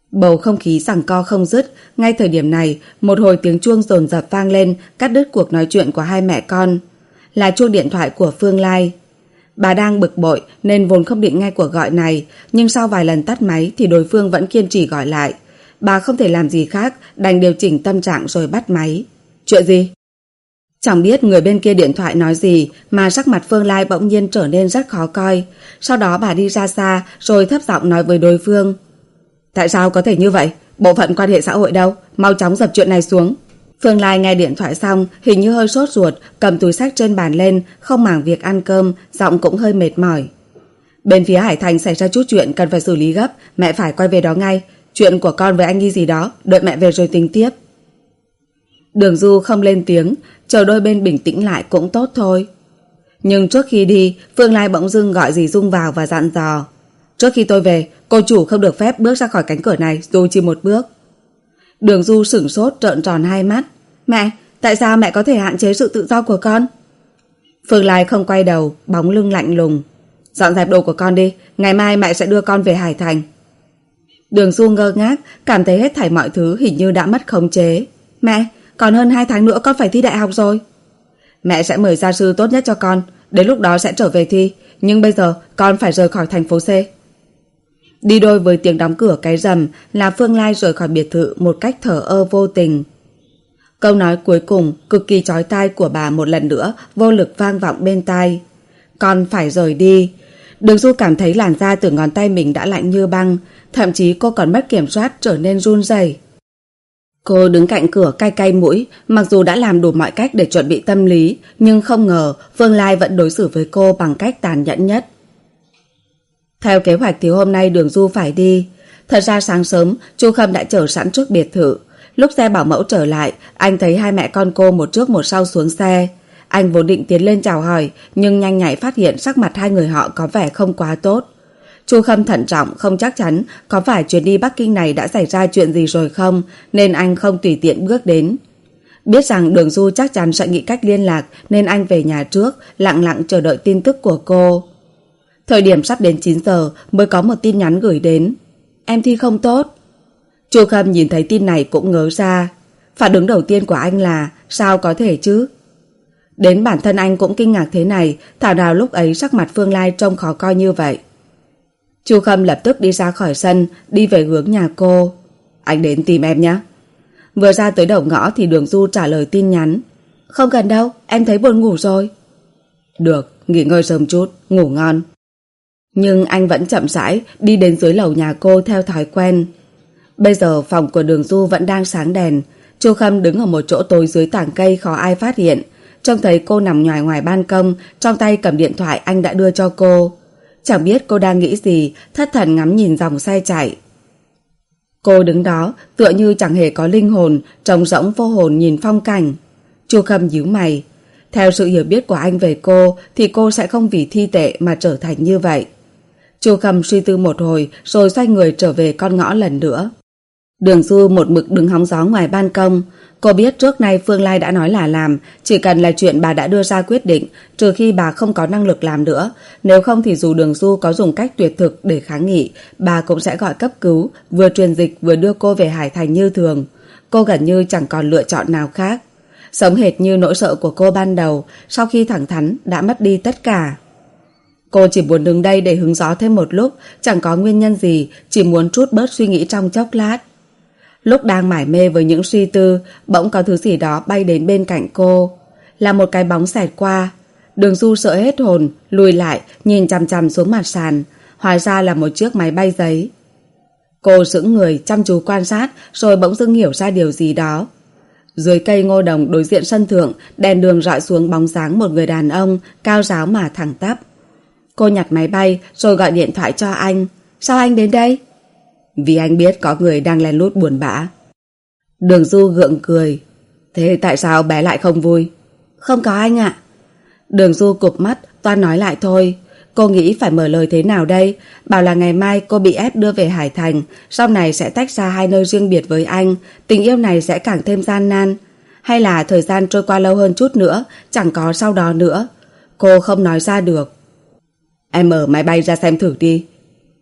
Bầu không khí giằng co không dứt. Ngay thời điểm này, một hồi tiếng chuông dồn dập vang lên, cắt đứt cuộc nói chuyện của hai mẹ con. Là chuông điện thoại của Phương Lai. Bà đang bực bội nên vốn không định nghe cuộc gọi này, nhưng sau vài lần tắt máy thì đối phương vẫn kiên trì gọi lại. Bà không thể làm gì khác, đành điều chỉnh tâm trạng rồi bắt máy. Chuyện gì? Chẳng biết người bên kia điện thoại nói gì mà sắc mặt Phương Lai bỗng nhiên trở nên rất khó coi. Sau đó bà đi ra xa rồi thấp giọng nói với đối phương. Tại sao có thể như vậy? Bộ phận quan hệ xã hội đâu? Mau chóng dập chuyện này xuống. Phương Lai nghe điện thoại xong, hình như hơi sốt ruột, cầm túi xách trên bàn lên, không màng việc ăn cơm, giọng cũng hơi mệt mỏi. Bên phía Hải Thành xảy ra chút chuyện cần phải xử lý gấp, mẹ phải quay về đó ngay. Chuyện của con với anh Nghi gì đó, đợi mẹ về rồi tính tiếp. Đường Du không lên tiếng, chờ đôi bên bình tĩnh lại cũng tốt thôi. Nhưng trước khi đi, Phương Lai bỗng dưng gọi dì Dung vào và dặn dò. Trước khi tôi về, cô chủ không được phép bước ra khỏi cánh cửa này dù chỉ một bước. Đường Du sửng sốt trợn tròn hai mắt. Mẹ, tại sao mẹ có thể hạn chế sự tự do của con? Phương Lai không quay đầu, bóng lưng lạnh lùng. Dọn dẹp đồ của con đi, ngày mai mẹ sẽ đưa con về Hải Thành. Đường Du ngơ ngác, cảm thấy hết thảy mọi thứ hình như đã mất khống chế. Mẹ, còn hơn hai tháng nữa con phải thi đại học rồi. Mẹ sẽ mời gia sư tốt nhất cho con, đến lúc đó sẽ trở về thi. Nhưng bây giờ con phải rời khỏi thành phố C. Đi đôi với tiếng đóng cửa cái rầm là Phương Lai rời khỏi biệt thự một cách thờ ơ vô tình. Câu nói cuối cùng cực kỳ chói tai của bà một lần nữa vô lực vang vọng bên tai. Con phải rời đi. Đường Du cảm thấy làn da từ ngón tay mình đã lạnh như băng, thậm chí cô còn mất kiểm soát trở nên run rẩy. Cô đứng cạnh cửa cay cay mũi, mặc dù đã làm đủ mọi cách để chuẩn bị tâm lý, nhưng không ngờ Phương Lai vẫn đối xử với cô bằng cách tàn nhẫn nhất. Theo kế hoạch thì hôm nay Đường Du phải đi. Thật ra sáng sớm, Chu Khâm đã chờ sẵn trước biệt thự. Lúc xe bảo mẫu trở lại, anh thấy hai mẹ con cô một trước một sau xuống xe. Anh vốn định tiến lên chào hỏi, nhưng nhanh nhạy phát hiện sắc mặt hai người họ có vẻ không quá tốt. Chu Khâm thận trọng, không chắc chắn có phải chuyến đi Bắc Kinh này đã xảy ra chuyện gì rồi không, nên anh không tùy tiện bước đến. Biết rằng Đường Du chắc chắn sẽ nghĩ cách liên lạc, nên anh về nhà trước, lặng lặng chờ đợi tin tức của cô. Thời điểm sắp đến chín giờ mới có một tin nhắn gửi đến. Em thi không tốt. Chu Khâm nhìn thấy tin này cũng ngớ ra. Phản ứng đầu tiên của anh là sao có thể chứ? Đến bản thân anh cũng kinh ngạc thế này, thảo nào lúc ấy sắc mặt Phương Lai trông khó coi như vậy. Chu Khâm lập tức đi ra khỏi sân, đi về hướng nhà cô. Anh đến tìm em nhé. Vừa ra tới đầu ngõ thì Đường Du trả lời tin nhắn. Không cần đâu, em thấy buồn ngủ rồi. Được, nghỉ ngơi sớm chút, ngủ ngon. Nhưng anh vẫn chậm rãi đi đến dưới lầu nhà cô theo thói quen. Bây giờ phòng của Đường Du vẫn đang sáng đèn. Chu Khâm đứng ở một chỗ tối dưới tảng cây khó ai phát hiện. Trông thấy cô nằm nhòi ngoài ban công, trong tay cầm điện thoại anh đã đưa cho cô. Chẳng biết cô đang nghĩ gì, thất thần ngắm nhìn dòng xe chạy. Cô đứng đó tựa như chẳng hề có linh hồn, trống rỗng vô hồn nhìn phong cảnh. Chu Khâm nhíu mày. Theo sự hiểu biết của anh về cô thì cô sẽ không vì thi tệ mà trở thành như vậy. Chu Khâm suy tư một hồi rồi xoay người trở về con ngõ lần nữa. Đường Du một mực đứng hóng gió ngoài ban công. Cô biết trước nay Phương Lai đã nói là làm, chỉ cần là chuyện bà đã đưa ra quyết định, trừ khi bà không có năng lực làm nữa. Nếu không thì dù Đường Du có dùng cách tuyệt thực để kháng nghị, bà cũng sẽ gọi cấp cứu, vừa truyền dịch vừa đưa cô về Hải Thành như thường. Cô gần như chẳng còn lựa chọn nào khác. Sống hệt như nỗi sợ của cô ban đầu, sau khi thẳng thắn đã mất đi tất cả. Cô chỉ muốn đứng đây để hứng gió thêm một lúc, chẳng có nguyên nhân gì, chỉ muốn trút bớt suy nghĩ trong chốc lát. Lúc đang mải mê với những suy tư, bỗng có thứ gì đó bay đến bên cạnh cô. Là một cái bóng xẹt qua. Đường Du sợ hết hồn, lùi lại, nhìn chằm chằm xuống mặt sàn. Hóa ra là một chiếc máy bay giấy. Cô sững người, chăm chú quan sát, rồi bỗng dưng hiểu ra điều gì đó. Dưới cây ngô đồng đối diện sân thượng, đèn đường rọi xuống bóng dáng một người đàn ông, cao ráo mà thẳng tắp. Cô nhặt máy bay, rồi gọi điện thoại cho anh. Sao anh đến đây? Vì anh biết có người đang lén lút buồn bã. Đường Du gượng cười. Thế tại sao bé lại không vui? Không có anh ạ. Đường Du cụp mắt, toan nói lại thôi. Cô nghĩ phải mở lời thế nào đây? Bảo là ngày mai cô bị ép đưa về Hải Thành, sau này sẽ tách ra hai nơi riêng biệt với anh, tình yêu này sẽ càng thêm gian nan. Hay là thời gian trôi qua lâu hơn chút nữa, chẳng có sau đó nữa. Cô không nói ra được. Em mở máy bay ra xem thử đi.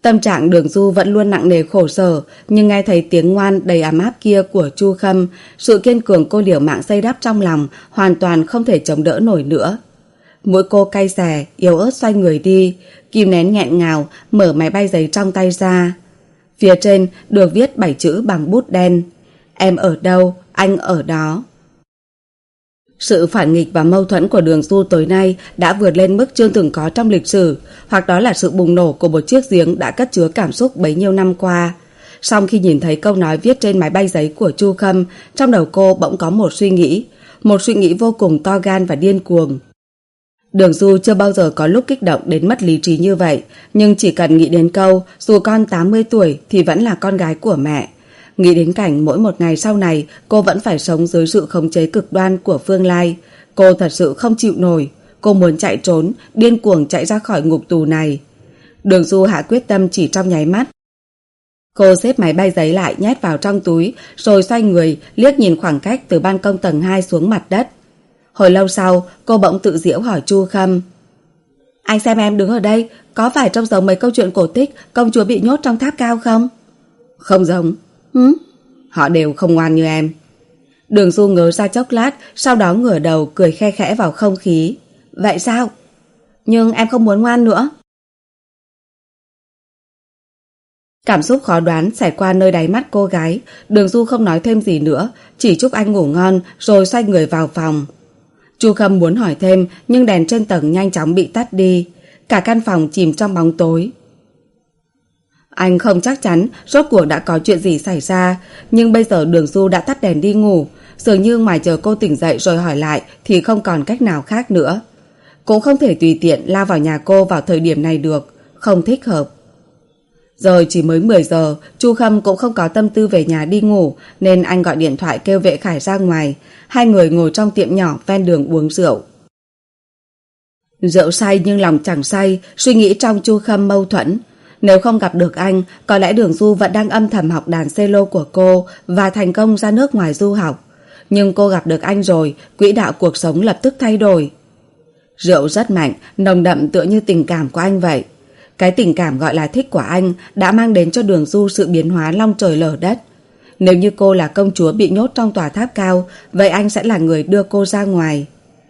Tâm trạng Đường Du vẫn luôn nặng nề khổ sở, nhưng nghe thấy tiếng ngoan đầy ấm áp kia của Chu Khâm, sự kiên cường cô liều mạng xây đắp trong lòng hoàn toàn không thể chống đỡ nổi nữa. Mũi cô cay xè, yếu ớt xoay người đi, kìm nén nghẹn ngào, mở máy bay giấy trong tay ra. Phía trên được viết bảy chữ bằng bút đen: em ở đâu, anh ở đó. Sự phản nghịch và mâu thuẫn của Đường Du tối nay đã vượt lên mức chưa từng có trong lịch sử, hoặc đó là sự bùng nổ của một chiếc giếng đã cất chứa cảm xúc bấy nhiêu năm qua. Song khi nhìn thấy câu nói viết trên máy bay giấy của Chu Khâm, trong đầu cô bỗng có một suy nghĩ, một suy nghĩ vô cùng to gan và điên cuồng. Đường Du chưa bao giờ có lúc kích động đến mất lý trí như vậy, nhưng chỉ cần nghĩ đến câu dù con tám mươi tuổi thì vẫn là con gái của mẹ, nghĩ đến cảnh mỗi một ngày sau này cô vẫn phải sống dưới sự khống chế cực đoan của Phương Lai, cô thật sự không chịu nổi. Cô muốn chạy trốn, điên cuồng chạy ra khỏi ngục tù này. Đường Du hạ quyết tâm chỉ trong nháy mắt. Cô xếp máy bay giấy lại nhét vào trong túi, rồi xoay người liếc nhìn khoảng cách từ ban công tầng hai xuống mặt đất. Hồi lâu sau, cô bỗng tự giễu hỏi Chu Khâm: anh xem em đứng ở đây, có phải trông giống mấy câu chuyện cổ tích công chúa bị nhốt trong tháp cao không? Không giống. Hứ? Họ đều không ngoan như em. Đường Du ngớ ra chốc lát, sau đó ngửa đầu cười khe khẽ vào không khí. Vậy sao? Nhưng em không muốn ngoan nữa. Cảm xúc khó đoán xẹt qua nơi đáy mắt cô gái. Đường Du không nói thêm gì nữa, chỉ chúc anh ngủ ngon rồi xoay người vào phòng. Chu Khâm muốn hỏi thêm, nhưng đèn trên tầng nhanh chóng bị tắt đi. Cả căn phòng chìm trong bóng tối. Anh không chắc chắn rốt cuộc đã có chuyện gì xảy ra, nhưng bây giờ Đường Du đã tắt đèn đi ngủ, dường như ngoài chờ cô tỉnh dậy rồi hỏi lại thì không còn cách nào khác nữa. Cũng không thể tùy tiện lao vào nhà cô vào thời điểm này được, không thích hợp. Giờ chỉ mới mười giờ, Chu Khâm cũng không có tâm tư về nhà đi ngủ, nên anh gọi điện thoại kêu Vệ Khải ra ngoài. Hai người ngồi trong tiệm nhỏ ven đường uống rượu. Rượu say nhưng lòng chẳng say, suy nghĩ trong Chu Khâm mâu thuẫn. Nếu không gặp được anh, có lẽ Đường Du vẫn đang âm thầm học đàn cello của cô và thành công ra nước ngoài du học. Nhưng cô gặp được anh rồi, quỹ đạo cuộc sống lập tức thay đổi. Rượu rất mạnh, nồng đậm tựa như tình cảm của anh vậy. Cái tình cảm gọi là thích của anh đã mang đến cho Đường Du sự biến hóa long trời lở đất. Nếu như cô là công chúa bị nhốt trong tòa tháp cao, vậy anh sẽ là người đưa cô ra ngoài.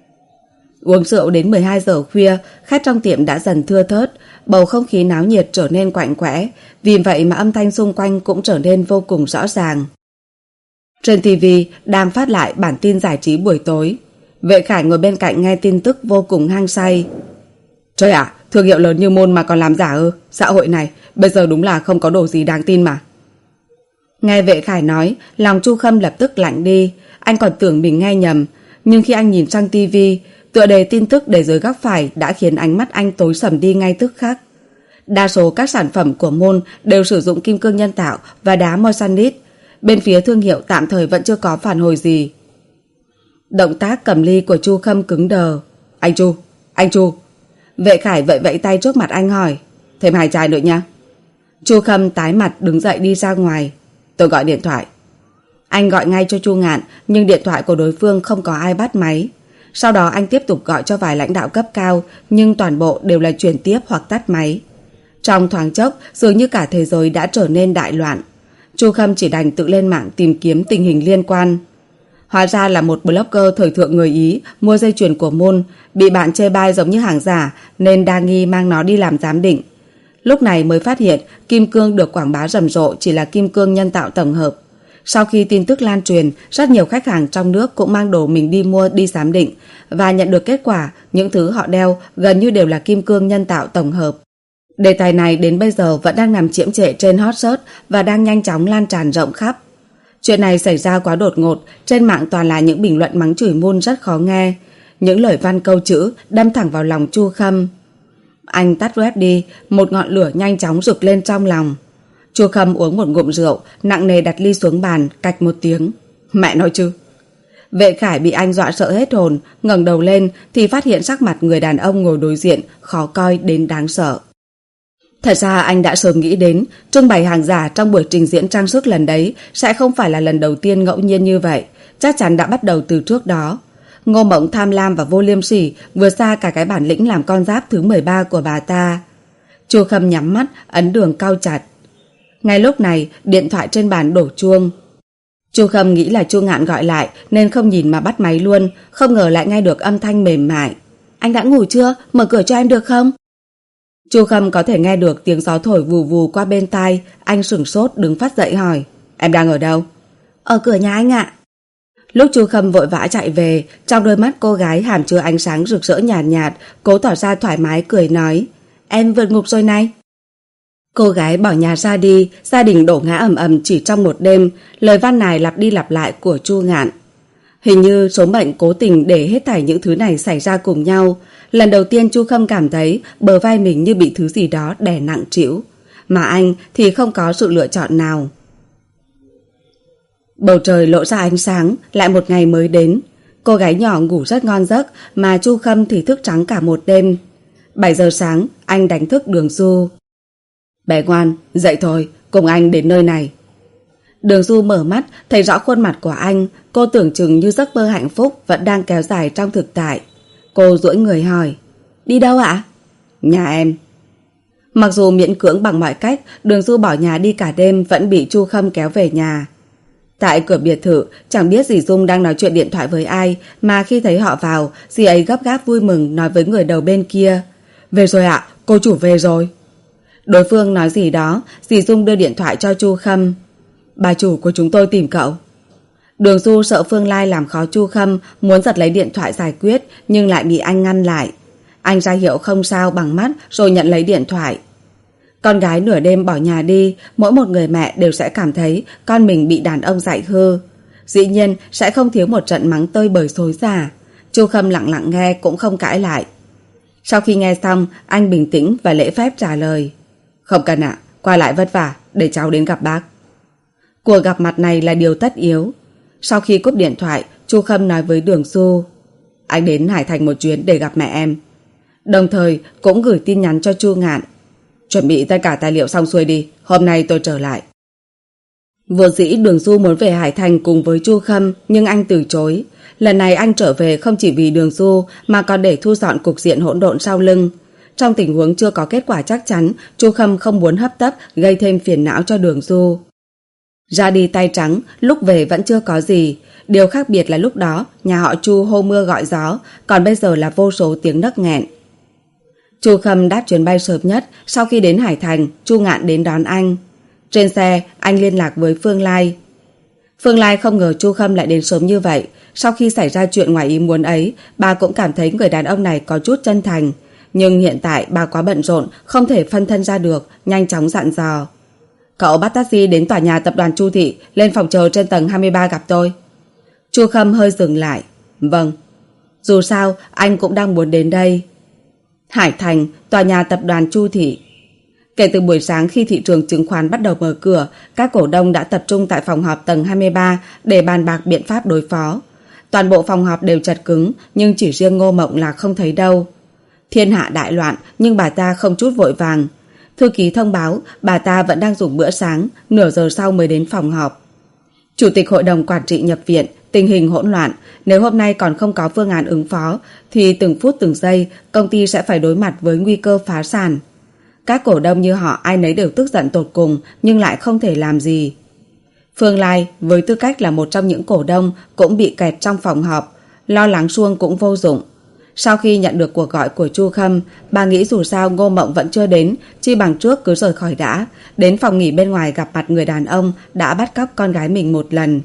Uống rượu đến mười hai giờ khuya, khách trong tiệm đã dần thưa thớt, bầu không khí náo nhiệt trở nên quạnh quẽ, vì vậy mà âm thanh xung quanh cũng trở nên vô cùng rõ ràng. Trên ti vi đang phát lại bản tin giải trí buổi tối. Vệ Khải ngồi bên cạnh nghe tin tức vô cùng hăng say. Trời ạ, à, thương hiệu lớn như Môn mà còn làm giả ư? Xã hội này bây giờ đúng là không có đồ gì đáng tin mà. Nghe Vệ Khải nói, lòng Chu Khâm lập tức lạnh đi. Anh còn tưởng mình nghe nhầm, nhưng khi anh nhìn sang ti vi, tựa đề tin tức để dưới góc phải đã khiến ánh mắt anh tối sầm đi ngay tức khắc. Đa số các sản phẩm của Môn đều sử dụng kim cương nhân tạo và đá moissanite. Bên phía thương hiệu tạm thời vẫn chưa có phản hồi gì. Động tác cầm ly của Chu Khâm cứng đờ. Anh Chu, anh Chu. Vệ Khải vẫy vẫy tay trước mặt anh hỏi. Thêm hai chai nữa nha. Chu Khâm tái mặt đứng dậy đi ra ngoài. Tôi gọi điện thoại. Anh gọi ngay cho Chu Ngạn, nhưng điện thoại của đối phương không có ai bắt máy. Sau đó anh tiếp tục gọi cho vài lãnh đạo cấp cao, nhưng toàn bộ đều là chuyển tiếp hoặc tắt máy. Trong thoáng chốc, dường như cả thế giới đã trở nên đại loạn. Chu Khâm chỉ đành tự lên mạng tìm kiếm tình hình liên quan. Hóa ra là một blogger thời thượng người Ý mua dây chuyền của Môn, bị bạn chê bai giống như hàng giả nên đa nghi mang nó đi làm giám định. Lúc này mới phát hiện kim cương được quảng bá rầm rộ chỉ là kim cương nhân tạo tổng hợp. Sau khi tin tức lan truyền, rất nhiều khách hàng trong nước cũng mang đồ mình đi mua đi giám định và nhận được kết quả những thứ họ đeo gần như đều là kim cương nhân tạo tổng hợp. Đề tài này đến bây giờ vẫn đang nằm chiếm trệ trên hot search và đang nhanh chóng lan tràn rộng khắp. Chuyện này xảy ra quá đột ngột, trên mạng toàn là những bình luận mắng chửi Môn rất khó nghe. Những lời văn câu chữ đâm thẳng vào lòng Chu Khâm. Anh tắt web đi, một ngọn lửa nhanh chóng rực lên trong lòng. Chu Khâm uống một ngụm rượu, nặng nề đặt ly xuống bàn, cạch một tiếng. Mẹ nói chứ. Vệ Khải bị anh dọa sợ hết hồn, ngẩng đầu lên thì phát hiện sắc mặt người đàn ông ngồi đối diện khó coi đến đáng sợ. Thật ra anh đã sớm nghĩ đến trưng bày hàng giả trong buổi trình diễn trang sức lần đấy sẽ không phải là lần đầu tiên ngẫu nhiên như vậy, chắc chắn đã bắt đầu từ trước đó. Ngô Mộng tham lam và vô liêm sỉ vượt xa cả cái bản lĩnh làm con giáp thứ mười ba của bà ta. Chu Khâm nhắm mắt, ấn đường cau chặt. Ngay lúc này, điện thoại trên bàn đổ chuông. Chu Khâm nghĩ là Chu Ngạn gọi lại nên không nhìn mà bắt máy luôn, không ngờ lại nghe được âm thanh mềm mại. Anh đã ngủ chưa? Mở cửa cho em được không? Chu Khâm có thể nghe được tiếng gió thổi vù vù qua bên tai. Anh sửng sốt đứng phát dậy hỏi. Em đang ở đâu? Ở cửa nhà anh ạ. Lúc Chu Khâm vội vã chạy về, trong đôi mắt cô gái hàm chứa ánh sáng rực rỡ nhàn nhạt, nhạt, cố tỏ ra thoải mái cười nói. Em vượt ngục rồi này. Cô gái bỏ nhà ra đi, gia đình đổ ngã ầm ầm chỉ trong một đêm. Lời văn này lặp đi lặp lại của Chu Ngạn. Hình như số mệnh cố tình để hết thảy những thứ này xảy ra cùng nhau. Lần đầu tiên Chu Khâm cảm thấy bờ vai mình như bị thứ gì đó đè nặng trĩu, mà anh thì không có sự lựa chọn nào. Bầu trời lộ ra ánh sáng, lại một ngày mới đến. Cô gái nhỏ ngủ rất ngon giấc, mà Chu Khâm thì thức trắng cả một đêm. bảy giờ sáng, anh đánh thức Đường Du. Bé ngoan, dậy thôi, cùng anh đến nơi này. Đường Du mở mắt, thấy rõ khuôn mặt của anh. Cô tưởng chừng như giấc mơ hạnh phúc vẫn đang kéo dài trong thực tại. Cô duỗi người hỏi. Đi đâu ạ? Nhà em. Mặc dù miễn cưỡng bằng mọi cách, Đường Du bỏ nhà đi cả đêm vẫn bị Chu Khâm kéo về nhà. Tại cửa biệt thự, chẳng biết dì Dung đang nói chuyện điện thoại với ai, mà khi thấy họ vào, dì ấy gấp gáp vui mừng nói với người đầu bên kia. Về rồi ạ, cô chủ về rồi. Đối phương nói gì đó, dì Dung đưa điện thoại cho Chu Khâm. Bà chủ của chúng tôi tìm cậu. Đường Du sợ Phương Lai làm khó Chu Khâm, muốn giật lấy điện thoại giải quyết, nhưng lại bị anh ngăn lại. Anh ra hiệu không sao bằng mắt rồi nhận lấy điện thoại. Con gái nửa đêm bỏ nhà đi, mỗi một người mẹ đều sẽ cảm thấy con mình bị đàn ông dạy hư. Dĩ nhiên sẽ không thiếu một trận mắng tơi bời xối xả. Chu Khâm lặng lặng nghe cũng không cãi lại. Sau khi nghe xong, anh bình tĩnh và lễ phép trả lời. Không cần ạ, qua lại vất vả, để cháu đến gặp bác. Cuộc gặp mặt này là điều tất yếu. Sau khi cúp điện thoại, Chu Khâm nói với Đường Du. Anh đến Hải Thành một chuyến để gặp mẹ em. Đồng thời cũng gửi tin nhắn cho Chu Ngạn. Chuẩn bị tất cả tài liệu xong xuôi đi, hôm nay tôi trở lại. Vốn dĩ Đường Du muốn về Hải Thành cùng với Chu Khâm, nhưng anh từ chối. Lần này anh trở về không chỉ vì Đường Du mà còn để thu dọn cục diện hỗn độn sau lưng. Trong tình huống chưa có kết quả chắc chắn, Chu Khâm không muốn hấp tấp gây thêm phiền não cho Đường Du. Ra đi tay trắng, lúc về vẫn chưa có gì. Điều khác biệt là lúc đó nhà họ Chu hô mưa gọi gió, còn bây giờ là vô số tiếng nấc nghẹn. Chu Khâm đáp chuyến bay sớm nhất. Sau khi đến Hải Thành, Chu Ngạn đến đón anh. Trên xe, anh liên lạc với Phương Lai. Phương Lai không ngờ Chu Khâm lại đến sớm như vậy. Sau khi xảy ra chuyện ngoài ý muốn ấy, bà cũng cảm thấy người đàn ông này có chút chân thành. Nhưng hiện tại bà quá bận rộn, không thể phân thân ra được, nhanh chóng dặn dò. Cậu bắt taxi đến tòa nhà tập đoàn Chu Thị, lên phòng chờ trên tầng hai mươi ba gặp tôi. Chu Khâm hơi dừng lại. Vâng. Dù sao, anh cũng đang muốn đến đây. Hải Thành, tòa nhà tập đoàn Chu Thị. Kể từ buổi sáng khi thị trường chứng khoán bắt đầu mở cửa, các cổ đông đã tập trung tại phòng họp tầng hai mươi ba để bàn bạc biện pháp đối phó. Toàn bộ phòng họp đều chật cứng, nhưng chỉ riêng Ngô Mộng là không thấy đâu. Thiên hạ đại loạn, nhưng bà ta không chút vội vàng. Thư ký thông báo bà ta vẫn đang dùng bữa sáng, nửa giờ sau mới đến phòng họp. Chủ tịch hội đồng quản trị nhập viện, tình hình hỗn loạn. Nếu hôm nay còn không có phương án ứng phó, thì từng phút từng giây công ty sẽ phải đối mặt với nguy cơ phá sản. Các cổ đông như họ ai nấy đều tức giận tột cùng, nhưng lại không thể làm gì. Phương Lai với tư cách là một trong những cổ đông cũng bị kẹt trong phòng họp, lo lắng suông cũng vô dụng. Sau khi nhận được cuộc gọi của Chu Khâm, bà nghĩ dù sao Ngô Mộng vẫn chưa đến, chi bằng trước cứ rời khỏi đã, đến phòng nghỉ bên ngoài gặp mặt người đàn ông đã bắt cóc con gái mình một lần.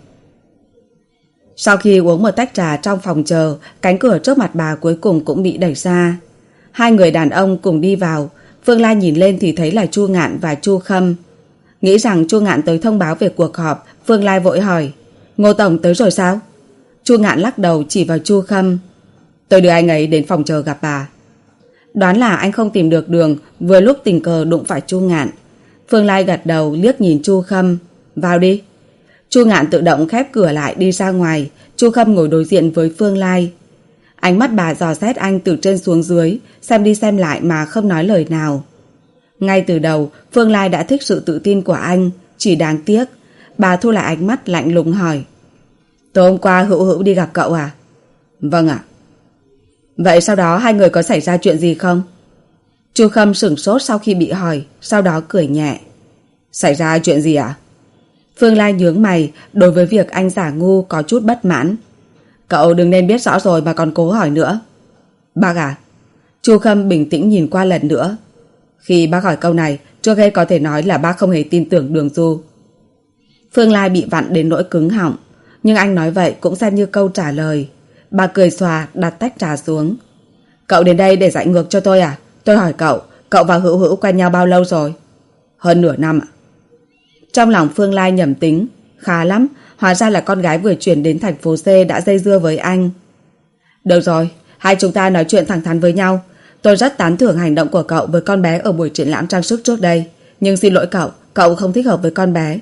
Sau khi uống một tách trà trong phòng chờ, cánh cửa trước mặt bà cuối cùng cũng bị đẩy ra. Hai người đàn ông cùng đi vào. Phương Lai nhìn lên thì thấy là Chu Ngạn và Chu Khâm. Nghĩ rằng Chu Ngạn tới thông báo về cuộc họp, Phương Lai vội hỏi. Ngô Tổng tới rồi sao? Chu Ngạn lắc đầu chỉ vào Chu Khâm. Tôi đưa anh ấy đến phòng chờ gặp bà. Đoán là anh không tìm được đường, vừa lúc tình cờ đụng phải Chu Ngạn. Phương Lai gật đầu liếc nhìn Chu Khâm. Vào đi. Chu Ngạn tự động khép cửa lại đi ra ngoài. Chu Khâm ngồi đối diện với Phương Lai. Ánh mắt bà dò xét anh từ trên xuống dưới, xem đi xem lại mà không nói lời nào. Ngay từ đầu, Phương Lai đã thích sự tự tin của anh, chỉ đáng tiếc. Bà thu lại ánh mắt lạnh lùng hỏi. Tối hôm qua Hữu Hữu đi gặp cậu à? Vâng ạ. Vậy sau đó hai người có xảy ra chuyện gì không? Chu Khâm sửng sốt sau khi bị hỏi, sau đó cười nhẹ. Xảy ra chuyện gì ạ? Phương Lai nhướng mày, đối với việc anh giả ngu có chút bất mãn. Cậu đừng nên biết rõ rồi mà còn cố hỏi nữa. Bác à? Chu Khâm bình tĩnh nhìn qua lần nữa. Khi bác hỏi câu này, trước hết có thể nói là bác không hề tin tưởng Đường Du. Phương Lai bị vặn đến nỗi cứng họng, nhưng anh nói vậy cũng xem như câu trả lời. Bà cười xòa đặt tách trà xuống. Cậu đến đây để dạy ngược cho tôi à? Tôi hỏi cậu, cậu và Hữu Hữu quen nhau bao lâu rồi? Hơn nửa năm ạ. Trong lòng Phương Lai nhẩm tính, khá lắm, hóa ra là con gái vừa chuyển đến thành phố C đã dây dưa với anh. Được rồi, hai chúng ta nói chuyện thẳng thắn với nhau. Tôi rất tán thưởng hành động của cậu với con bé ở buổi triển lãm trang sức trước đây, nhưng xin lỗi cậu, cậu không thích hợp với con bé.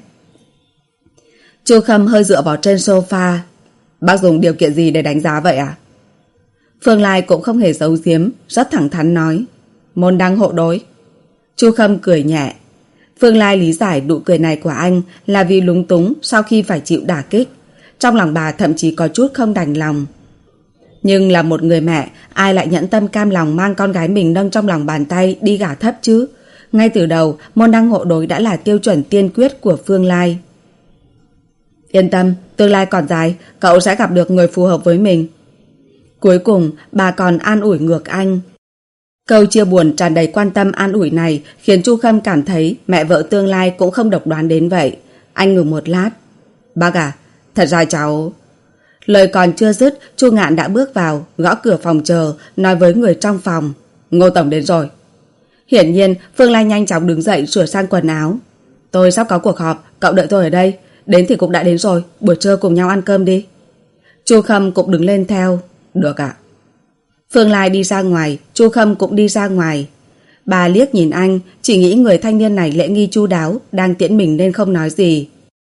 Chu Khâm hơi dựa vào trên sofa. Bác dùng điều kiện gì để đánh giá vậy à? Phương Lai cũng không hề giấu giếm, rất thẳng thắn nói. Môn đăng hộ đối. Chu Khâm cười nhẹ. Phương Lai lý giải nụ cười này của anh là vì lúng túng sau khi phải chịu đả kích. Trong lòng bà thậm chí có chút không đành lòng. Nhưng là một người mẹ, ai lại nhẫn tâm cam lòng mang con gái mình nâng trong lòng bàn tay đi gả thấp chứ? Ngay từ đầu, môn đăng hộ đối đã là tiêu chuẩn tiên quyết của Phương Lai. Yên tâm, tương lai còn dài, cậu sẽ gặp được người phù hợp với mình. Cuối cùng, bà còn an ủi ngược anh. Câu chia buồn tràn đầy quan tâm an ủi này khiến Chu Khâm cảm thấy mẹ vợ tương lai cũng không độc đoán đến vậy. Anh ngừng một lát. Bác à, thật ra cháu... Lời còn chưa dứt, Chu Ngạn đã bước vào, gõ cửa phòng chờ, nói với người trong phòng. Ngô Tổng đến rồi. Hiển nhiên, Phương Lai nhanh chóng đứng dậy sửa sang quần áo. Tôi sắp có cuộc họp, cậu đợi tôi ở đây. Đến thì cũng đã đến rồi, buổi trưa cùng nhau ăn cơm đi. Chu Khâm cũng đứng lên theo. Được ạ. Phương Lai đi ra ngoài, Chu Khâm cũng đi ra ngoài. Bà liếc nhìn anh, chỉ nghĩ người thanh niên này lễ nghi chu đáo, đang tiễn mình nên không nói gì.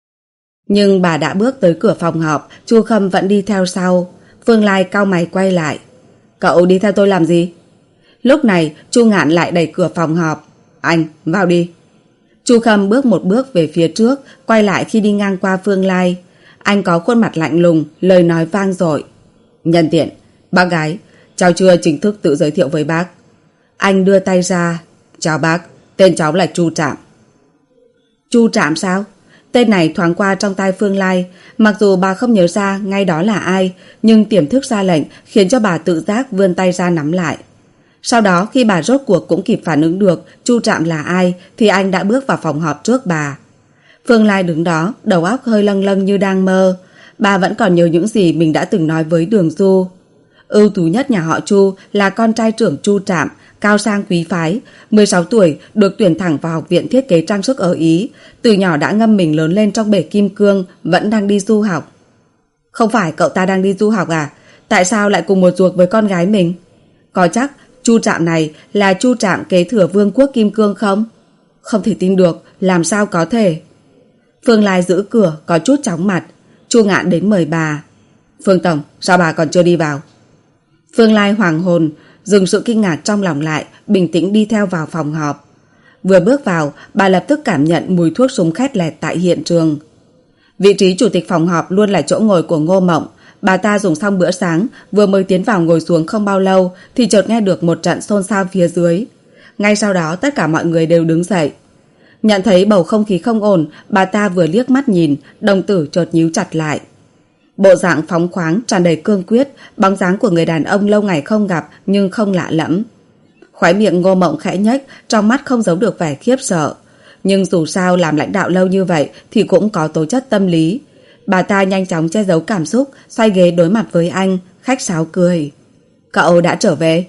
Nhưng bà đã bước tới cửa phòng họp, Chu Khâm vẫn đi theo sau. Phương Lai cau mày quay lại. Cậu đi theo tôi làm gì? Lúc này, Chu Ngạn lại đẩy cửa phòng họp. Anh, vào đi. Chu Khâm bước một bước về phía trước, quay lại khi đi ngang qua Phương Lai. Anh có khuôn mặt lạnh lùng, lời nói vang dội. Nhân tiện, bác gái, cháu chưa chính thức tự giới thiệu với bác. Anh đưa tay ra. Chào bác, tên cháu là Chu Trạm. Chu Trạm sao? Tên này thoáng qua trong tai Phương Lai. Mặc dù bà không nhớ ra ngay đó là ai, nhưng tiềm thức ra lệnh khiến cho bà tự giác vươn tay ra nắm lại. Sau đó khi bà rốt cuộc cũng kịp phản ứng được Chu Trạm là ai, thì anh đã bước vào phòng họp trước bà. Phương Lai đứng đó, đầu óc hơi lâng lâng như đang mơ. Bà vẫn còn nhớ những gì mình đã từng nói với Đường Du. Ưu tú nhất nhà họ Chu là con trai trưởng Chu Trạm, cao sang quý phái, mười sáu tuổi được tuyển thẳng vào học viện thiết kế trang sức ở Ý, từ nhỏ đã ngâm mình lớn lên trong bể kim cương, vẫn đang đi du học. Không phải cậu ta đang đi du học à? Tại sao lại cùng một ruột với con gái mình? Có chắc Chu Trạm này là Chu Trạm kế thừa vương quốc kim cương không? Không thể tin được, làm sao có thể? Phương Lai giữ cửa, có chút chóng mặt. Chu Ngạn đến mời bà. Phương Tổng, sao bà còn chưa đi vào? Phương Lai hoàng hồn, dừng sự kinh ngạc trong lòng lại, bình tĩnh đi theo vào phòng họp. Vừa bước vào, bà lập tức cảm nhận mùi thuốc súng khét lẹt tại hiện trường. Vị trí chủ tịch phòng họp luôn là chỗ ngồi của Ngô Mộng. Bà ta dùng xong bữa sáng, vừa mới tiến vào ngồi xuống không bao lâu thì chợt nghe được một trận xôn xao phía dưới. Ngay sau đó tất cả mọi người đều đứng dậy. Nhận thấy bầu không khí không ổn, bà ta vừa liếc mắt nhìn, đồng tử chợt nhíu chặt lại. Bộ dạng phóng khoáng, tràn đầy cương quyết, bóng dáng của người đàn ông lâu ngày không gặp nhưng không lạ lẫm. Khóe miệng Ngô Mộng khẽ nhếch, trong mắt không giấu được vẻ khiếp sợ. Nhưng dù sao làm lãnh đạo lâu như vậy thì cũng có tố chất tâm lý. Bà ta nhanh chóng che giấu cảm xúc, xoay ghế đối mặt với anh, khách sáo cười. Cậu đã trở về.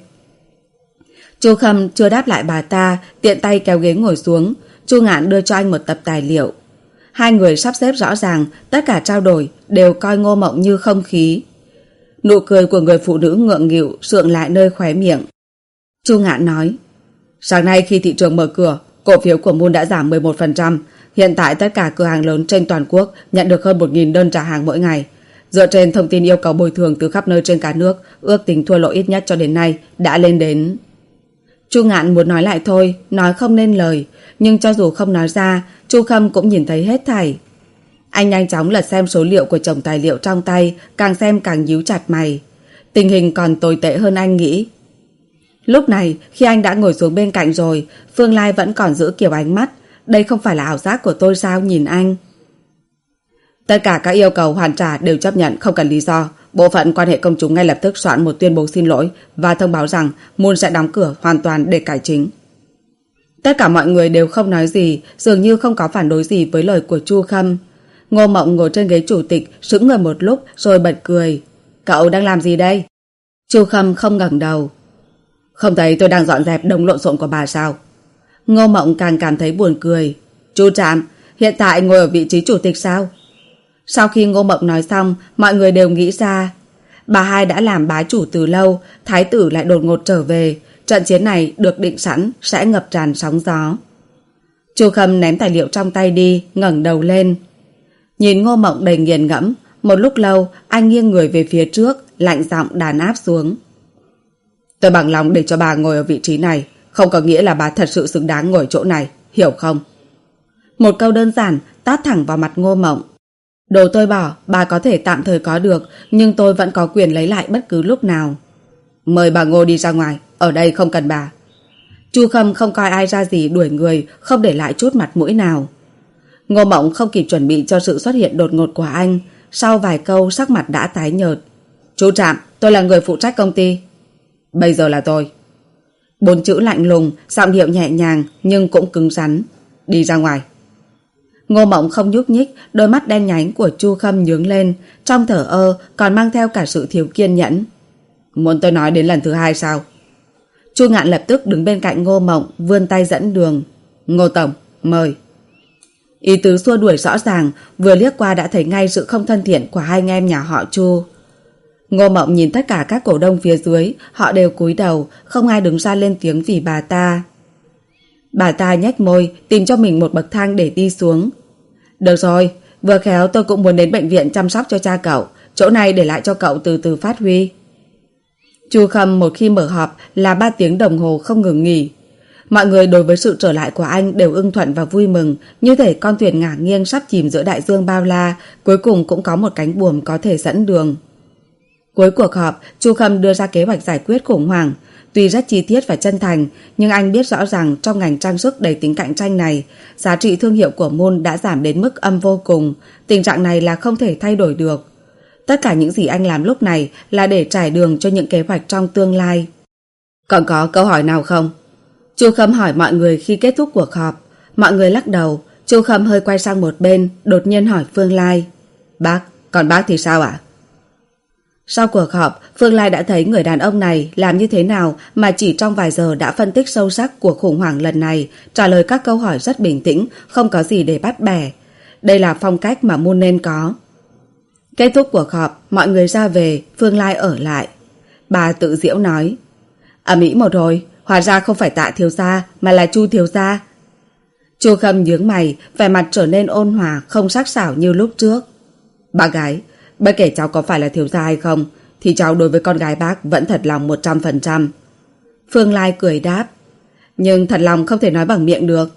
Chu Khâm chưa đáp lại bà ta, tiện tay kéo ghế ngồi xuống. Chu Ngạn đưa cho anh một tập tài liệu. Hai người sắp xếp rõ ràng, tất cả trao đổi đều coi Ngô Mộng như không khí. Nụ cười của người phụ nữ ngượng nghịu sượng lại nơi khóe miệng. Chu Ngạn nói, sáng nay khi thị trường mở cửa, cổ phiếu của Moon đã giảm mười một phần trăm. Hiện tại tất cả cửa hàng lớn trên toàn quốc nhận được hơn một nghìn đơn trả hàng mỗi ngày. Dựa trên thông tin yêu cầu bồi thường từ khắp nơi trên cả nước, ước tính thua lỗ ít nhất cho đến nay đã lên đến... Chu Ngạn muốn nói lại thôi, nói không nên lời, nhưng cho dù không nói ra, Chu Khâm cũng nhìn thấy hết thảy. Anh nhanh chóng lật xem số liệu của chồng tài liệu trong tay, càng xem càng nhíu chặt mày. Tình hình còn tồi tệ hơn anh nghĩ. Lúc này khi anh đã ngồi xuống bên cạnh rồi, Phương Lai vẫn còn giữ kiểu ánh mắt. Đây không phải là ảo giác của tôi sao nhìn anh? Tất cả các yêu cầu hoàn trả đều chấp nhận không cần lý do. Bộ phận quan hệ công chúng ngay lập tức soạn một tuyên bố xin lỗi và thông báo rằng Moon sẽ đóng cửa hoàn toàn để cải chính. Tất cả mọi người đều không nói gì, dường như không có phản đối gì với lời của Chu Khâm. Ngô Mộng ngồi trên ghế chủ tịch, sững người một lúc rồi bật cười. Cậu đang làm gì đây? Chu Khâm không ngẩng đầu. Không thấy tôi đang dọn dẹp đống lộn xộn của bà sao? Ngô Mộng càng cảm thấy buồn cười. Chu Trạm, hiện tại ngồi ở vị trí chủ tịch sao? Sau khi Ngô Mộng nói xong, mọi người đều nghĩ ra. Bà hai đã làm bá chủ từ lâu, thái tử lại đột ngột trở về. Trận chiến này được định sẵn sẽ ngập tràn sóng gió. Chu Khâm ném tài liệu trong tay đi, ngẩng đầu lên. Nhìn Ngô Mộng đầy nghiền ngẫm, một lúc lâu anh nghiêng người về phía trước, lạnh giọng đàn áp xuống. Tôi bằng lòng để cho bà ngồi ở vị trí này, không có nghĩa là bà thật sự xứng đáng ngồi chỗ này, hiểu không? Một câu đơn giản tát thẳng vào mặt Ngô Mộng. Đồ tôi bỏ, bà có thể tạm thời có được, nhưng tôi vẫn có quyền lấy lại bất cứ lúc nào. Mời bà Ngô đi ra ngoài, ở đây không cần bà. Chu Khâm không coi ai ra gì đuổi người, không để lại chút mặt mũi nào. Ngô Mộng không kịp chuẩn bị cho sự xuất hiện đột ngột của anh, sau vài câu sắc mặt đã tái nhợt. Chú Trạm, tôi là người phụ trách công ty. Bây giờ là tôi. Bốn chữ lạnh lùng, giọng điệu nhẹ nhàng nhưng cũng cứng rắn. Đi ra ngoài. Ngô Mộng không nhúc nhích, đôi mắt đen nhánh của Chu Khâm nhướng lên, trong thở ơ còn mang theo cả sự thiếu kiên nhẫn. Muốn tôi nói đến lần thứ hai sao? Chu Ngạn lập tức đứng bên cạnh Ngô Mộng, vươn tay dẫn đường. Ngô Tổng, mời. Ý tứ xua đuổi rõ ràng, vừa liếc qua đã thấy ngay sự không thân thiện của hai anh em nhà họ Chu. Ngô Mộng nhìn tất cả các cổ đông phía dưới, họ đều cúi đầu, không ai đứng ra lên tiếng vì bà ta. Bà ta nhếch môi, tìm cho mình một bậc thang để đi xuống. Được rồi, vừa khéo tôi cũng muốn đến bệnh viện chăm sóc cho cha cậu, chỗ này để lại cho cậu từ từ phát huy. Chu Khâm một khi mở họp là ba tiếng đồng hồ không ngừng nghỉ. Mọi người đối với sự trở lại của anh đều ưng thuận và vui mừng, như thể con thuyền ngả nghiêng sắp chìm giữa đại dương bao la, cuối cùng cũng có một cánh buồm có thể dẫn đường. Cuối cuộc họp, Chu Khâm đưa ra kế hoạch giải quyết khủng hoảng. Tuy rất chi tiết và chân thành, nhưng anh biết rõ rằng trong ngành trang sức đầy tính cạnh tranh này, giá trị thương hiệu của Moon đã giảm đến mức âm vô cùng. Tình trạng này là không thể thay đổi được. Tất cả những gì anh làm lúc này là để trải đường cho những kế hoạch trong tương lai. Còn có câu hỏi nào không? Chu Khâm hỏi mọi người khi kết thúc cuộc họp. Mọi người lắc đầu. Chu Khâm hơi quay sang một bên, đột nhiên hỏi Phương Lai. Bác, còn bác thì sao ạ? Sau cuộc họp, Phương Lai đã thấy người đàn ông này làm như thế nào mà chỉ trong vài giờ đã phân tích sâu sắc cuộc khủng hoảng lần này, trả lời các câu hỏi rất bình tĩnh, không có gì để bắt bẻ. Đây là phong cách mà Moon nên có. Kết thúc cuộc họp, mọi người ra về, Phương Lai ở lại. Bà tự giễu nói. Ầm ĩ một hồi, hóa ra không phải Tạ thiếu gia mà là Chu thiếu gia. Chu Khâm nhướng mày, vẻ mặt trở nên ôn hòa, không sắc sảo như lúc trước. Bác gái, bất kể cháu có phải là thiếu gia hay không, thì cháu đối với con gái bác vẫn thật lòng một trăm phần trăm. Phương Lai cười đáp. Nhưng thật lòng không thể nói bằng miệng được.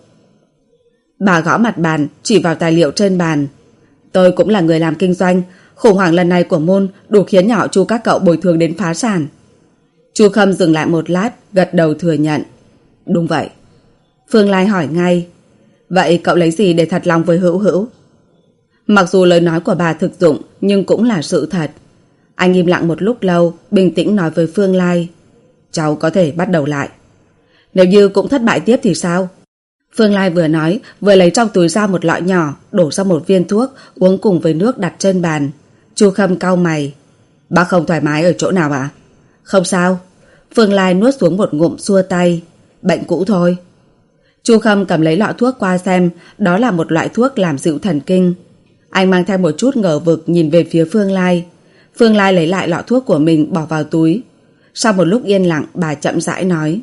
Bà gõ mặt bàn, chỉ vào tài liệu trên bàn. Tôi cũng là người làm kinh doanh, khủng hoảng lần này của Moon đủ khiến nhỏ Chu các cậu bồi thường đến phá sản. Chu Khâm dừng lại một lát, gật đầu thừa nhận. Đúng vậy. Phương Lai hỏi ngay. Vậy cậu lấy gì để thật lòng với Hữu Hữu? Mặc dù lời nói của bà thực dụng, nhưng cũng là sự thật. Anh im lặng một lúc lâu, bình tĩnh nói với Phương Lai. Cháu có thể bắt đầu lại. Nếu như cũng thất bại tiếp thì sao? Phương Lai vừa nói, vừa lấy trong túi ra một lọ nhỏ, đổ ra một viên thuốc, uống cùng với nước đặt trên bàn. Chu Khâm cau mày. Bác không thoải mái ở chỗ nào ạ? À? Không sao. Phương Lai nuốt xuống một ngụm xua tay. Bệnh cũ thôi. Chu Khâm cầm lấy lọ thuốc qua xem, đó là một loại thuốc làm dịu thần kinh. Anh mang theo một chút ngờ vực nhìn về phía Phương Lai. Phương Lai lấy lại lọ thuốc của mình bỏ vào túi. Sau một lúc yên lặng, bà chậm rãi nói.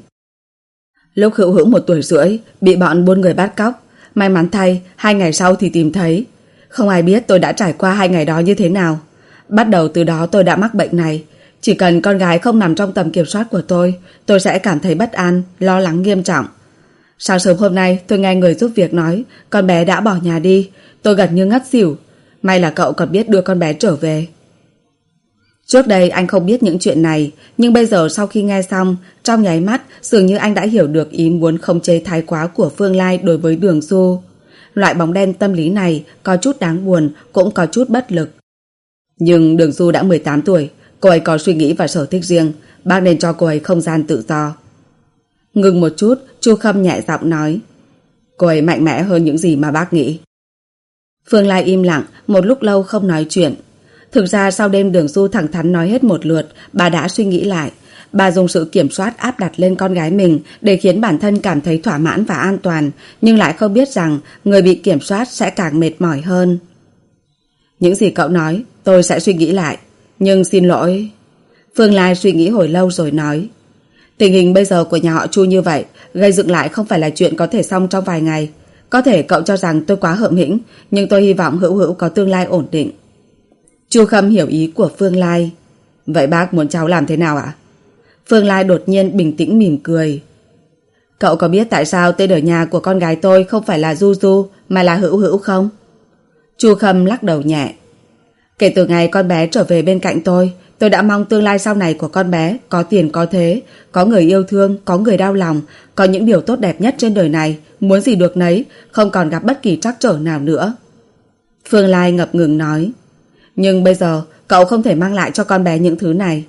Lúc Hữu Hữu một tuổi rưỡi, bị bọn buôn người bắt cóc. May mắn thay, hai ngày sau thì tìm thấy. Không ai biết tôi đã trải qua hai ngày đó như thế nào. Bắt đầu từ đó tôi đã mắc bệnh này. Chỉ cần con gái không nằm trong tầm kiểm soát của tôi, tôi sẽ cảm thấy bất an, lo lắng nghiêm trọng. Sáng sớm hôm nay tôi nghe người giúp việc nói con bé đã bỏ nhà đi. Tôi gần như ngất xỉu. May là cậu còn biết đưa con bé trở về. Trước đây anh không biết những chuyện này, nhưng bây giờ sau khi nghe xong, trong nháy mắt dường như anh đã hiểu được ý muốn khống chế thái quá của Phương Lai đối với Đường Du. Loại bóng đen tâm lý này có chút đáng buồn, cũng có chút bất lực. Nhưng Đường Du đã mười tám tuổi, cô ấy có suy nghĩ và sở thích riêng, bác nên cho cô ấy không gian tự do. Ngừng một chút, Chu Khâm nhẹ giọng nói, cô ấy mạnh mẽ hơn những gì mà bác nghĩ. Phương Lai im lặng, một lúc lâu không nói chuyện. Thực ra sau đêm Đường Du thẳng thắn nói hết một lượt, bà đã suy nghĩ lại. Bà dùng sự kiểm soát áp đặt lên con gái mình để khiến bản thân cảm thấy thỏa mãn và an toàn, nhưng lại không biết rằng người bị kiểm soát sẽ càng mệt mỏi hơn. Những gì cậu nói, tôi sẽ suy nghĩ lại. Nhưng xin lỗi. Phương Lai suy nghĩ hồi lâu rồi nói, tình hình bây giờ của nhà họ Chu như vậy, gây dựng lại không phải là chuyện có thể xong trong vài ngày. Có thể cậu cho rằng tôi quá hợm hĩnh, nhưng tôi hy vọng Hữu Hữu có tương lai ổn định. Chu Khâm hiểu ý của Phương Lai. Vậy bác muốn cháu làm thế nào ạ? Phương Lai đột nhiên bình tĩnh mỉm cười. Cậu có biết tại sao tên ở nhà của con gái tôi không phải là Du Du mà là Hữu Hữu không? Chu Khâm lắc đầu nhẹ. Kể từ ngày con bé trở về bên cạnh tôi, tôi đã mong tương lai sau này của con bé có tiền có thế, có người yêu thương, có người đau lòng, có những điều tốt đẹp nhất trên đời này, muốn gì được nấy, không còn gặp bất kỳ trắc trở nào nữa. Phương Lai ngập ngừng nói, nhưng bây giờ cậu không thể mang lại cho con bé những thứ này.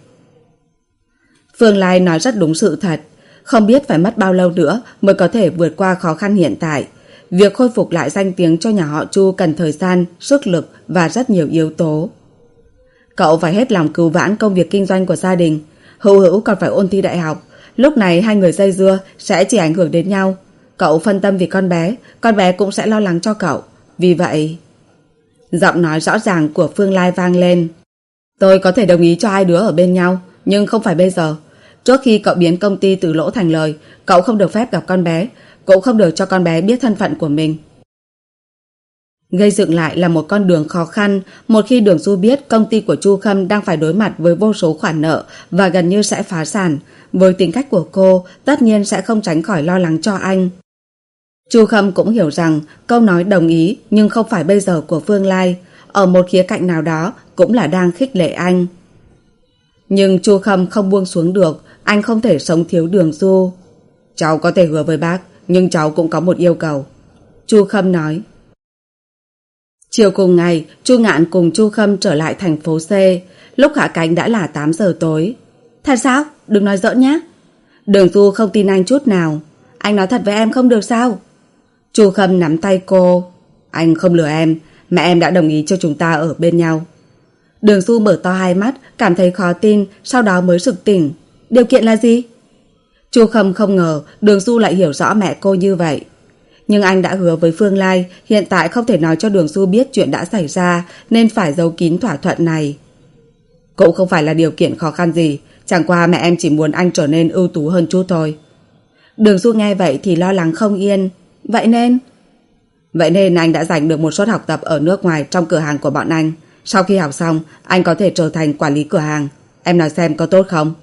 Phương Lai nói rất đúng sự thật, không biết phải mất bao lâu nữa mới có thể vượt qua khó khăn hiện tại. Việc khôi phục lại danh tiếng cho nhà họ Chu cần thời gian, sức lực và rất nhiều yếu tố. Cậu phải hết lòng cứu vãn công việc kinh doanh của gia đình. Hữu Hữu còn phải ôn thi đại học. Lúc này hai người dây dưa sẽ chỉ ảnh hưởng đến nhau. Cậu phân tâm vì con bé, con bé cũng sẽ lo lắng cho cậu. Vì vậy... Giọng nói rõ ràng của Phương Lai vang lên. Tôi có thể đồng ý cho hai đứa ở bên nhau, nhưng không phải bây giờ. Trước khi cậu biến công ty từ lỗ thành lời, cậu không được phép gặp con bé, cũng không được cho con bé biết thân phận của mình. Gây dựng lại là một con đường khó khăn. Một khi Đường Du biết công ty của Chu Khâm đang phải đối mặt với vô số khoản nợ và gần như sẽ phá sản, với tính cách của cô tất nhiên sẽ không tránh khỏi lo lắng cho anh. Chu Khâm cũng hiểu rằng câu nói đồng ý nhưng không phải bây giờ của Phương Lai ở một khía cạnh nào đó cũng là đang khích lệ anh. Nhưng Chu Khâm không buông xuống được, anh không thể sống thiếu Đường Du. Cháu có thể hứa với bác, nhưng cháu cũng có một yêu cầu. Chu Khâm nói. Chiều cùng ngày, Chu Ngạn cùng Chu Khâm trở lại thành phố C. Lúc hạ cánh đã là tám giờ tối. Thật sao? Đừng nói giỡn nhé. Đường Du không tin anh chút nào. Anh nói thật với em không được sao? Chu Khâm nắm tay cô. Anh không lừa em, mẹ em đã đồng ý cho chúng ta ở bên nhau. Đường Du mở to hai mắt, cảm thấy khó tin, sau đó mới sực tỉnh. Điều kiện là gì? Chu Khâm không ngờ Đường Du lại hiểu rõ mẹ cô như vậy. Nhưng anh đã hứa với Phương Lai hiện tại không thể nói cho Đường Du biết chuyện đã xảy ra, nên phải giấu kín thỏa thuận này. Cũng không phải là điều kiện khó khăn gì, chẳng qua mẹ em chỉ muốn anh trở nên ưu tú hơn chút thôi. Đường Du nghe vậy thì lo lắng không yên. Vậy nên? Vậy nên anh đã giành được một suất học tập ở nước ngoài trong cửa hàng của bọn anh. Sau khi học xong, anh có thể trở thành quản lý cửa hàng. Em nói xem có tốt không?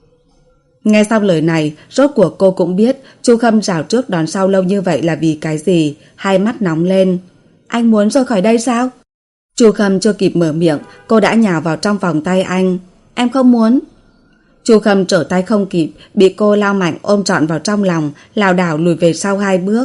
Nghe xong lời này, rốt cuộc cô cũng biết Chu Khâm rảo trước đón sau lâu như vậy là vì cái gì. Hai mắt nóng lên. Anh muốn rời khỏi đây sao? Chu Khâm chưa kịp mở miệng, cô đã nhào vào trong vòng tay anh. Em không muốn. Chu Khâm trở tay không kịp, bị cô lao mạnh ôm trọn vào trong lòng, lảo đảo lùi về sau hai bước.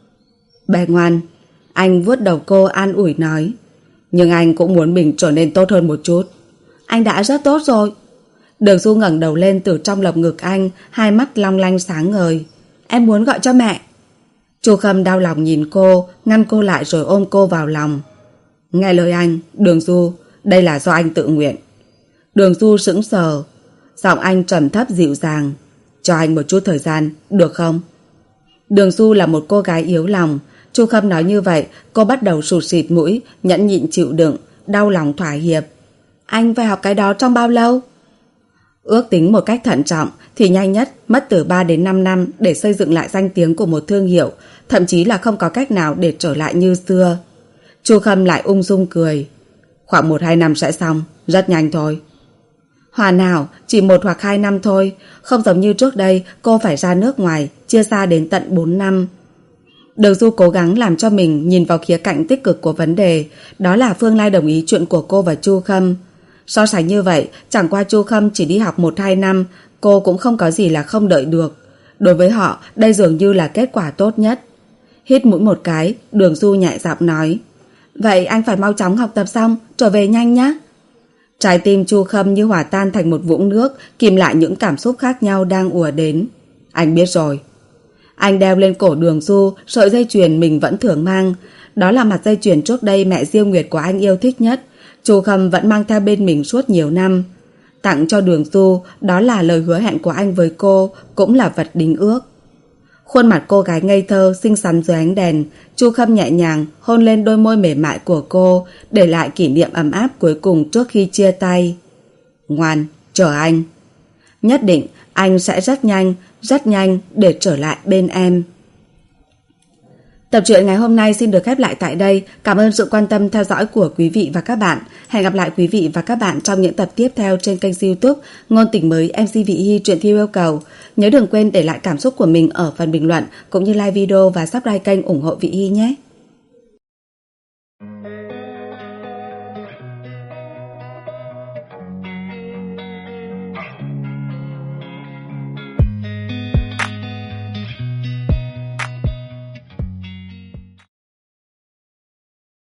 Bé ngoan. Anh vuốt đầu cô an ủi nói. Nhưng anh cũng muốn mình trở nên tốt hơn một chút. Anh đã rất tốt rồi. Đường Du ngẩng đầu lên từ trong lồng ngực anh, hai mắt long lanh sáng ngời. Em muốn gọi cho mẹ. Chu Khâm đau lòng nhìn cô, ngăn cô lại rồi ôm cô vào lòng. Nghe lời anh, Đường Du, đây là do anh tự nguyện. Đường Du sững sờ. Giọng anh trầm thấp dịu dàng. Cho anh một chút thời gian, được không? Đường Du là một cô gái yếu lòng. Chu Khâm nói như vậy, cô bắt đầu sụt sịt mũi, nhẫn nhịn chịu đựng, đau lòng thỏa hiệp. Anh phải học cái đó trong bao lâu? Ước tính một cách thận trọng thì nhanh nhất mất từ ba đến năm năm để xây dựng lại danh tiếng của một thương hiệu, thậm chí là không có cách nào để trở lại như xưa. Chu Khâm lại ung dung cười. Khoảng một hai năm sẽ xong, rất nhanh thôi. Hoàn hảo, chỉ một hoặc hai năm thôi, không giống như trước đây cô phải ra nước ngoài, chia xa đến tận bốn năm. Đường Du cố gắng làm cho mình nhìn vào khía cạnh tích cực của vấn đề, đó là Phương Lai đồng ý chuyện của cô và Chu Khâm. So sánh như vậy, chẳng qua Chu Khâm chỉ đi học một hai năm, cô cũng không có gì là không đợi được. Đối với họ, đây dường như là kết quả tốt nhất. Hít mũi một cái, Đường Du nhẹ giọng nói: Vậy anh phải mau chóng học tập xong, trở về nhanh nhé. Trái tim Chu Khâm như hòa tan thành một vũng nước, kìm lại những cảm xúc khác nhau đang ùa đến. Anh biết rồi. Anh đeo lên cổ Đường Du sợi dây chuyền mình vẫn thường mang. Đó là mặt dây chuyền trước đây mẹ Diêu Nguyệt của anh yêu thích nhất. Chu Khâm vẫn mang theo bên mình suốt nhiều năm. Tặng cho Đường Du, đó là lời hứa hẹn của anh với cô, cũng là vật đính ước. Khuôn mặt cô gái ngây thơ, xinh xắn dưới ánh đèn, Chu Khâm nhẹ nhàng hôn lên đôi môi mềm mại của cô, để lại kỷ niệm ấm áp cuối cùng trước khi chia tay. Ngoan, chờ anh. Nhất định anh sẽ rất nhanh, rất nhanh để trở lại bên em. Tập truyện ngày hôm nay xin được khép lại tại đây. Cảm ơn sự quan tâm theo dõi của quý vị và các bạn. Hẹn gặp lại quý vị và các bạn trong những tập tiếp theo trên kênh YouTube Ngôn Tình Mới em xê Vị Hy truyện theo yêu cầu. Nhớ đừng quên để lại cảm xúc của mình ở phần bình luận cũng như like video và subscribe kênh ủng hộ Vị Hy nhé.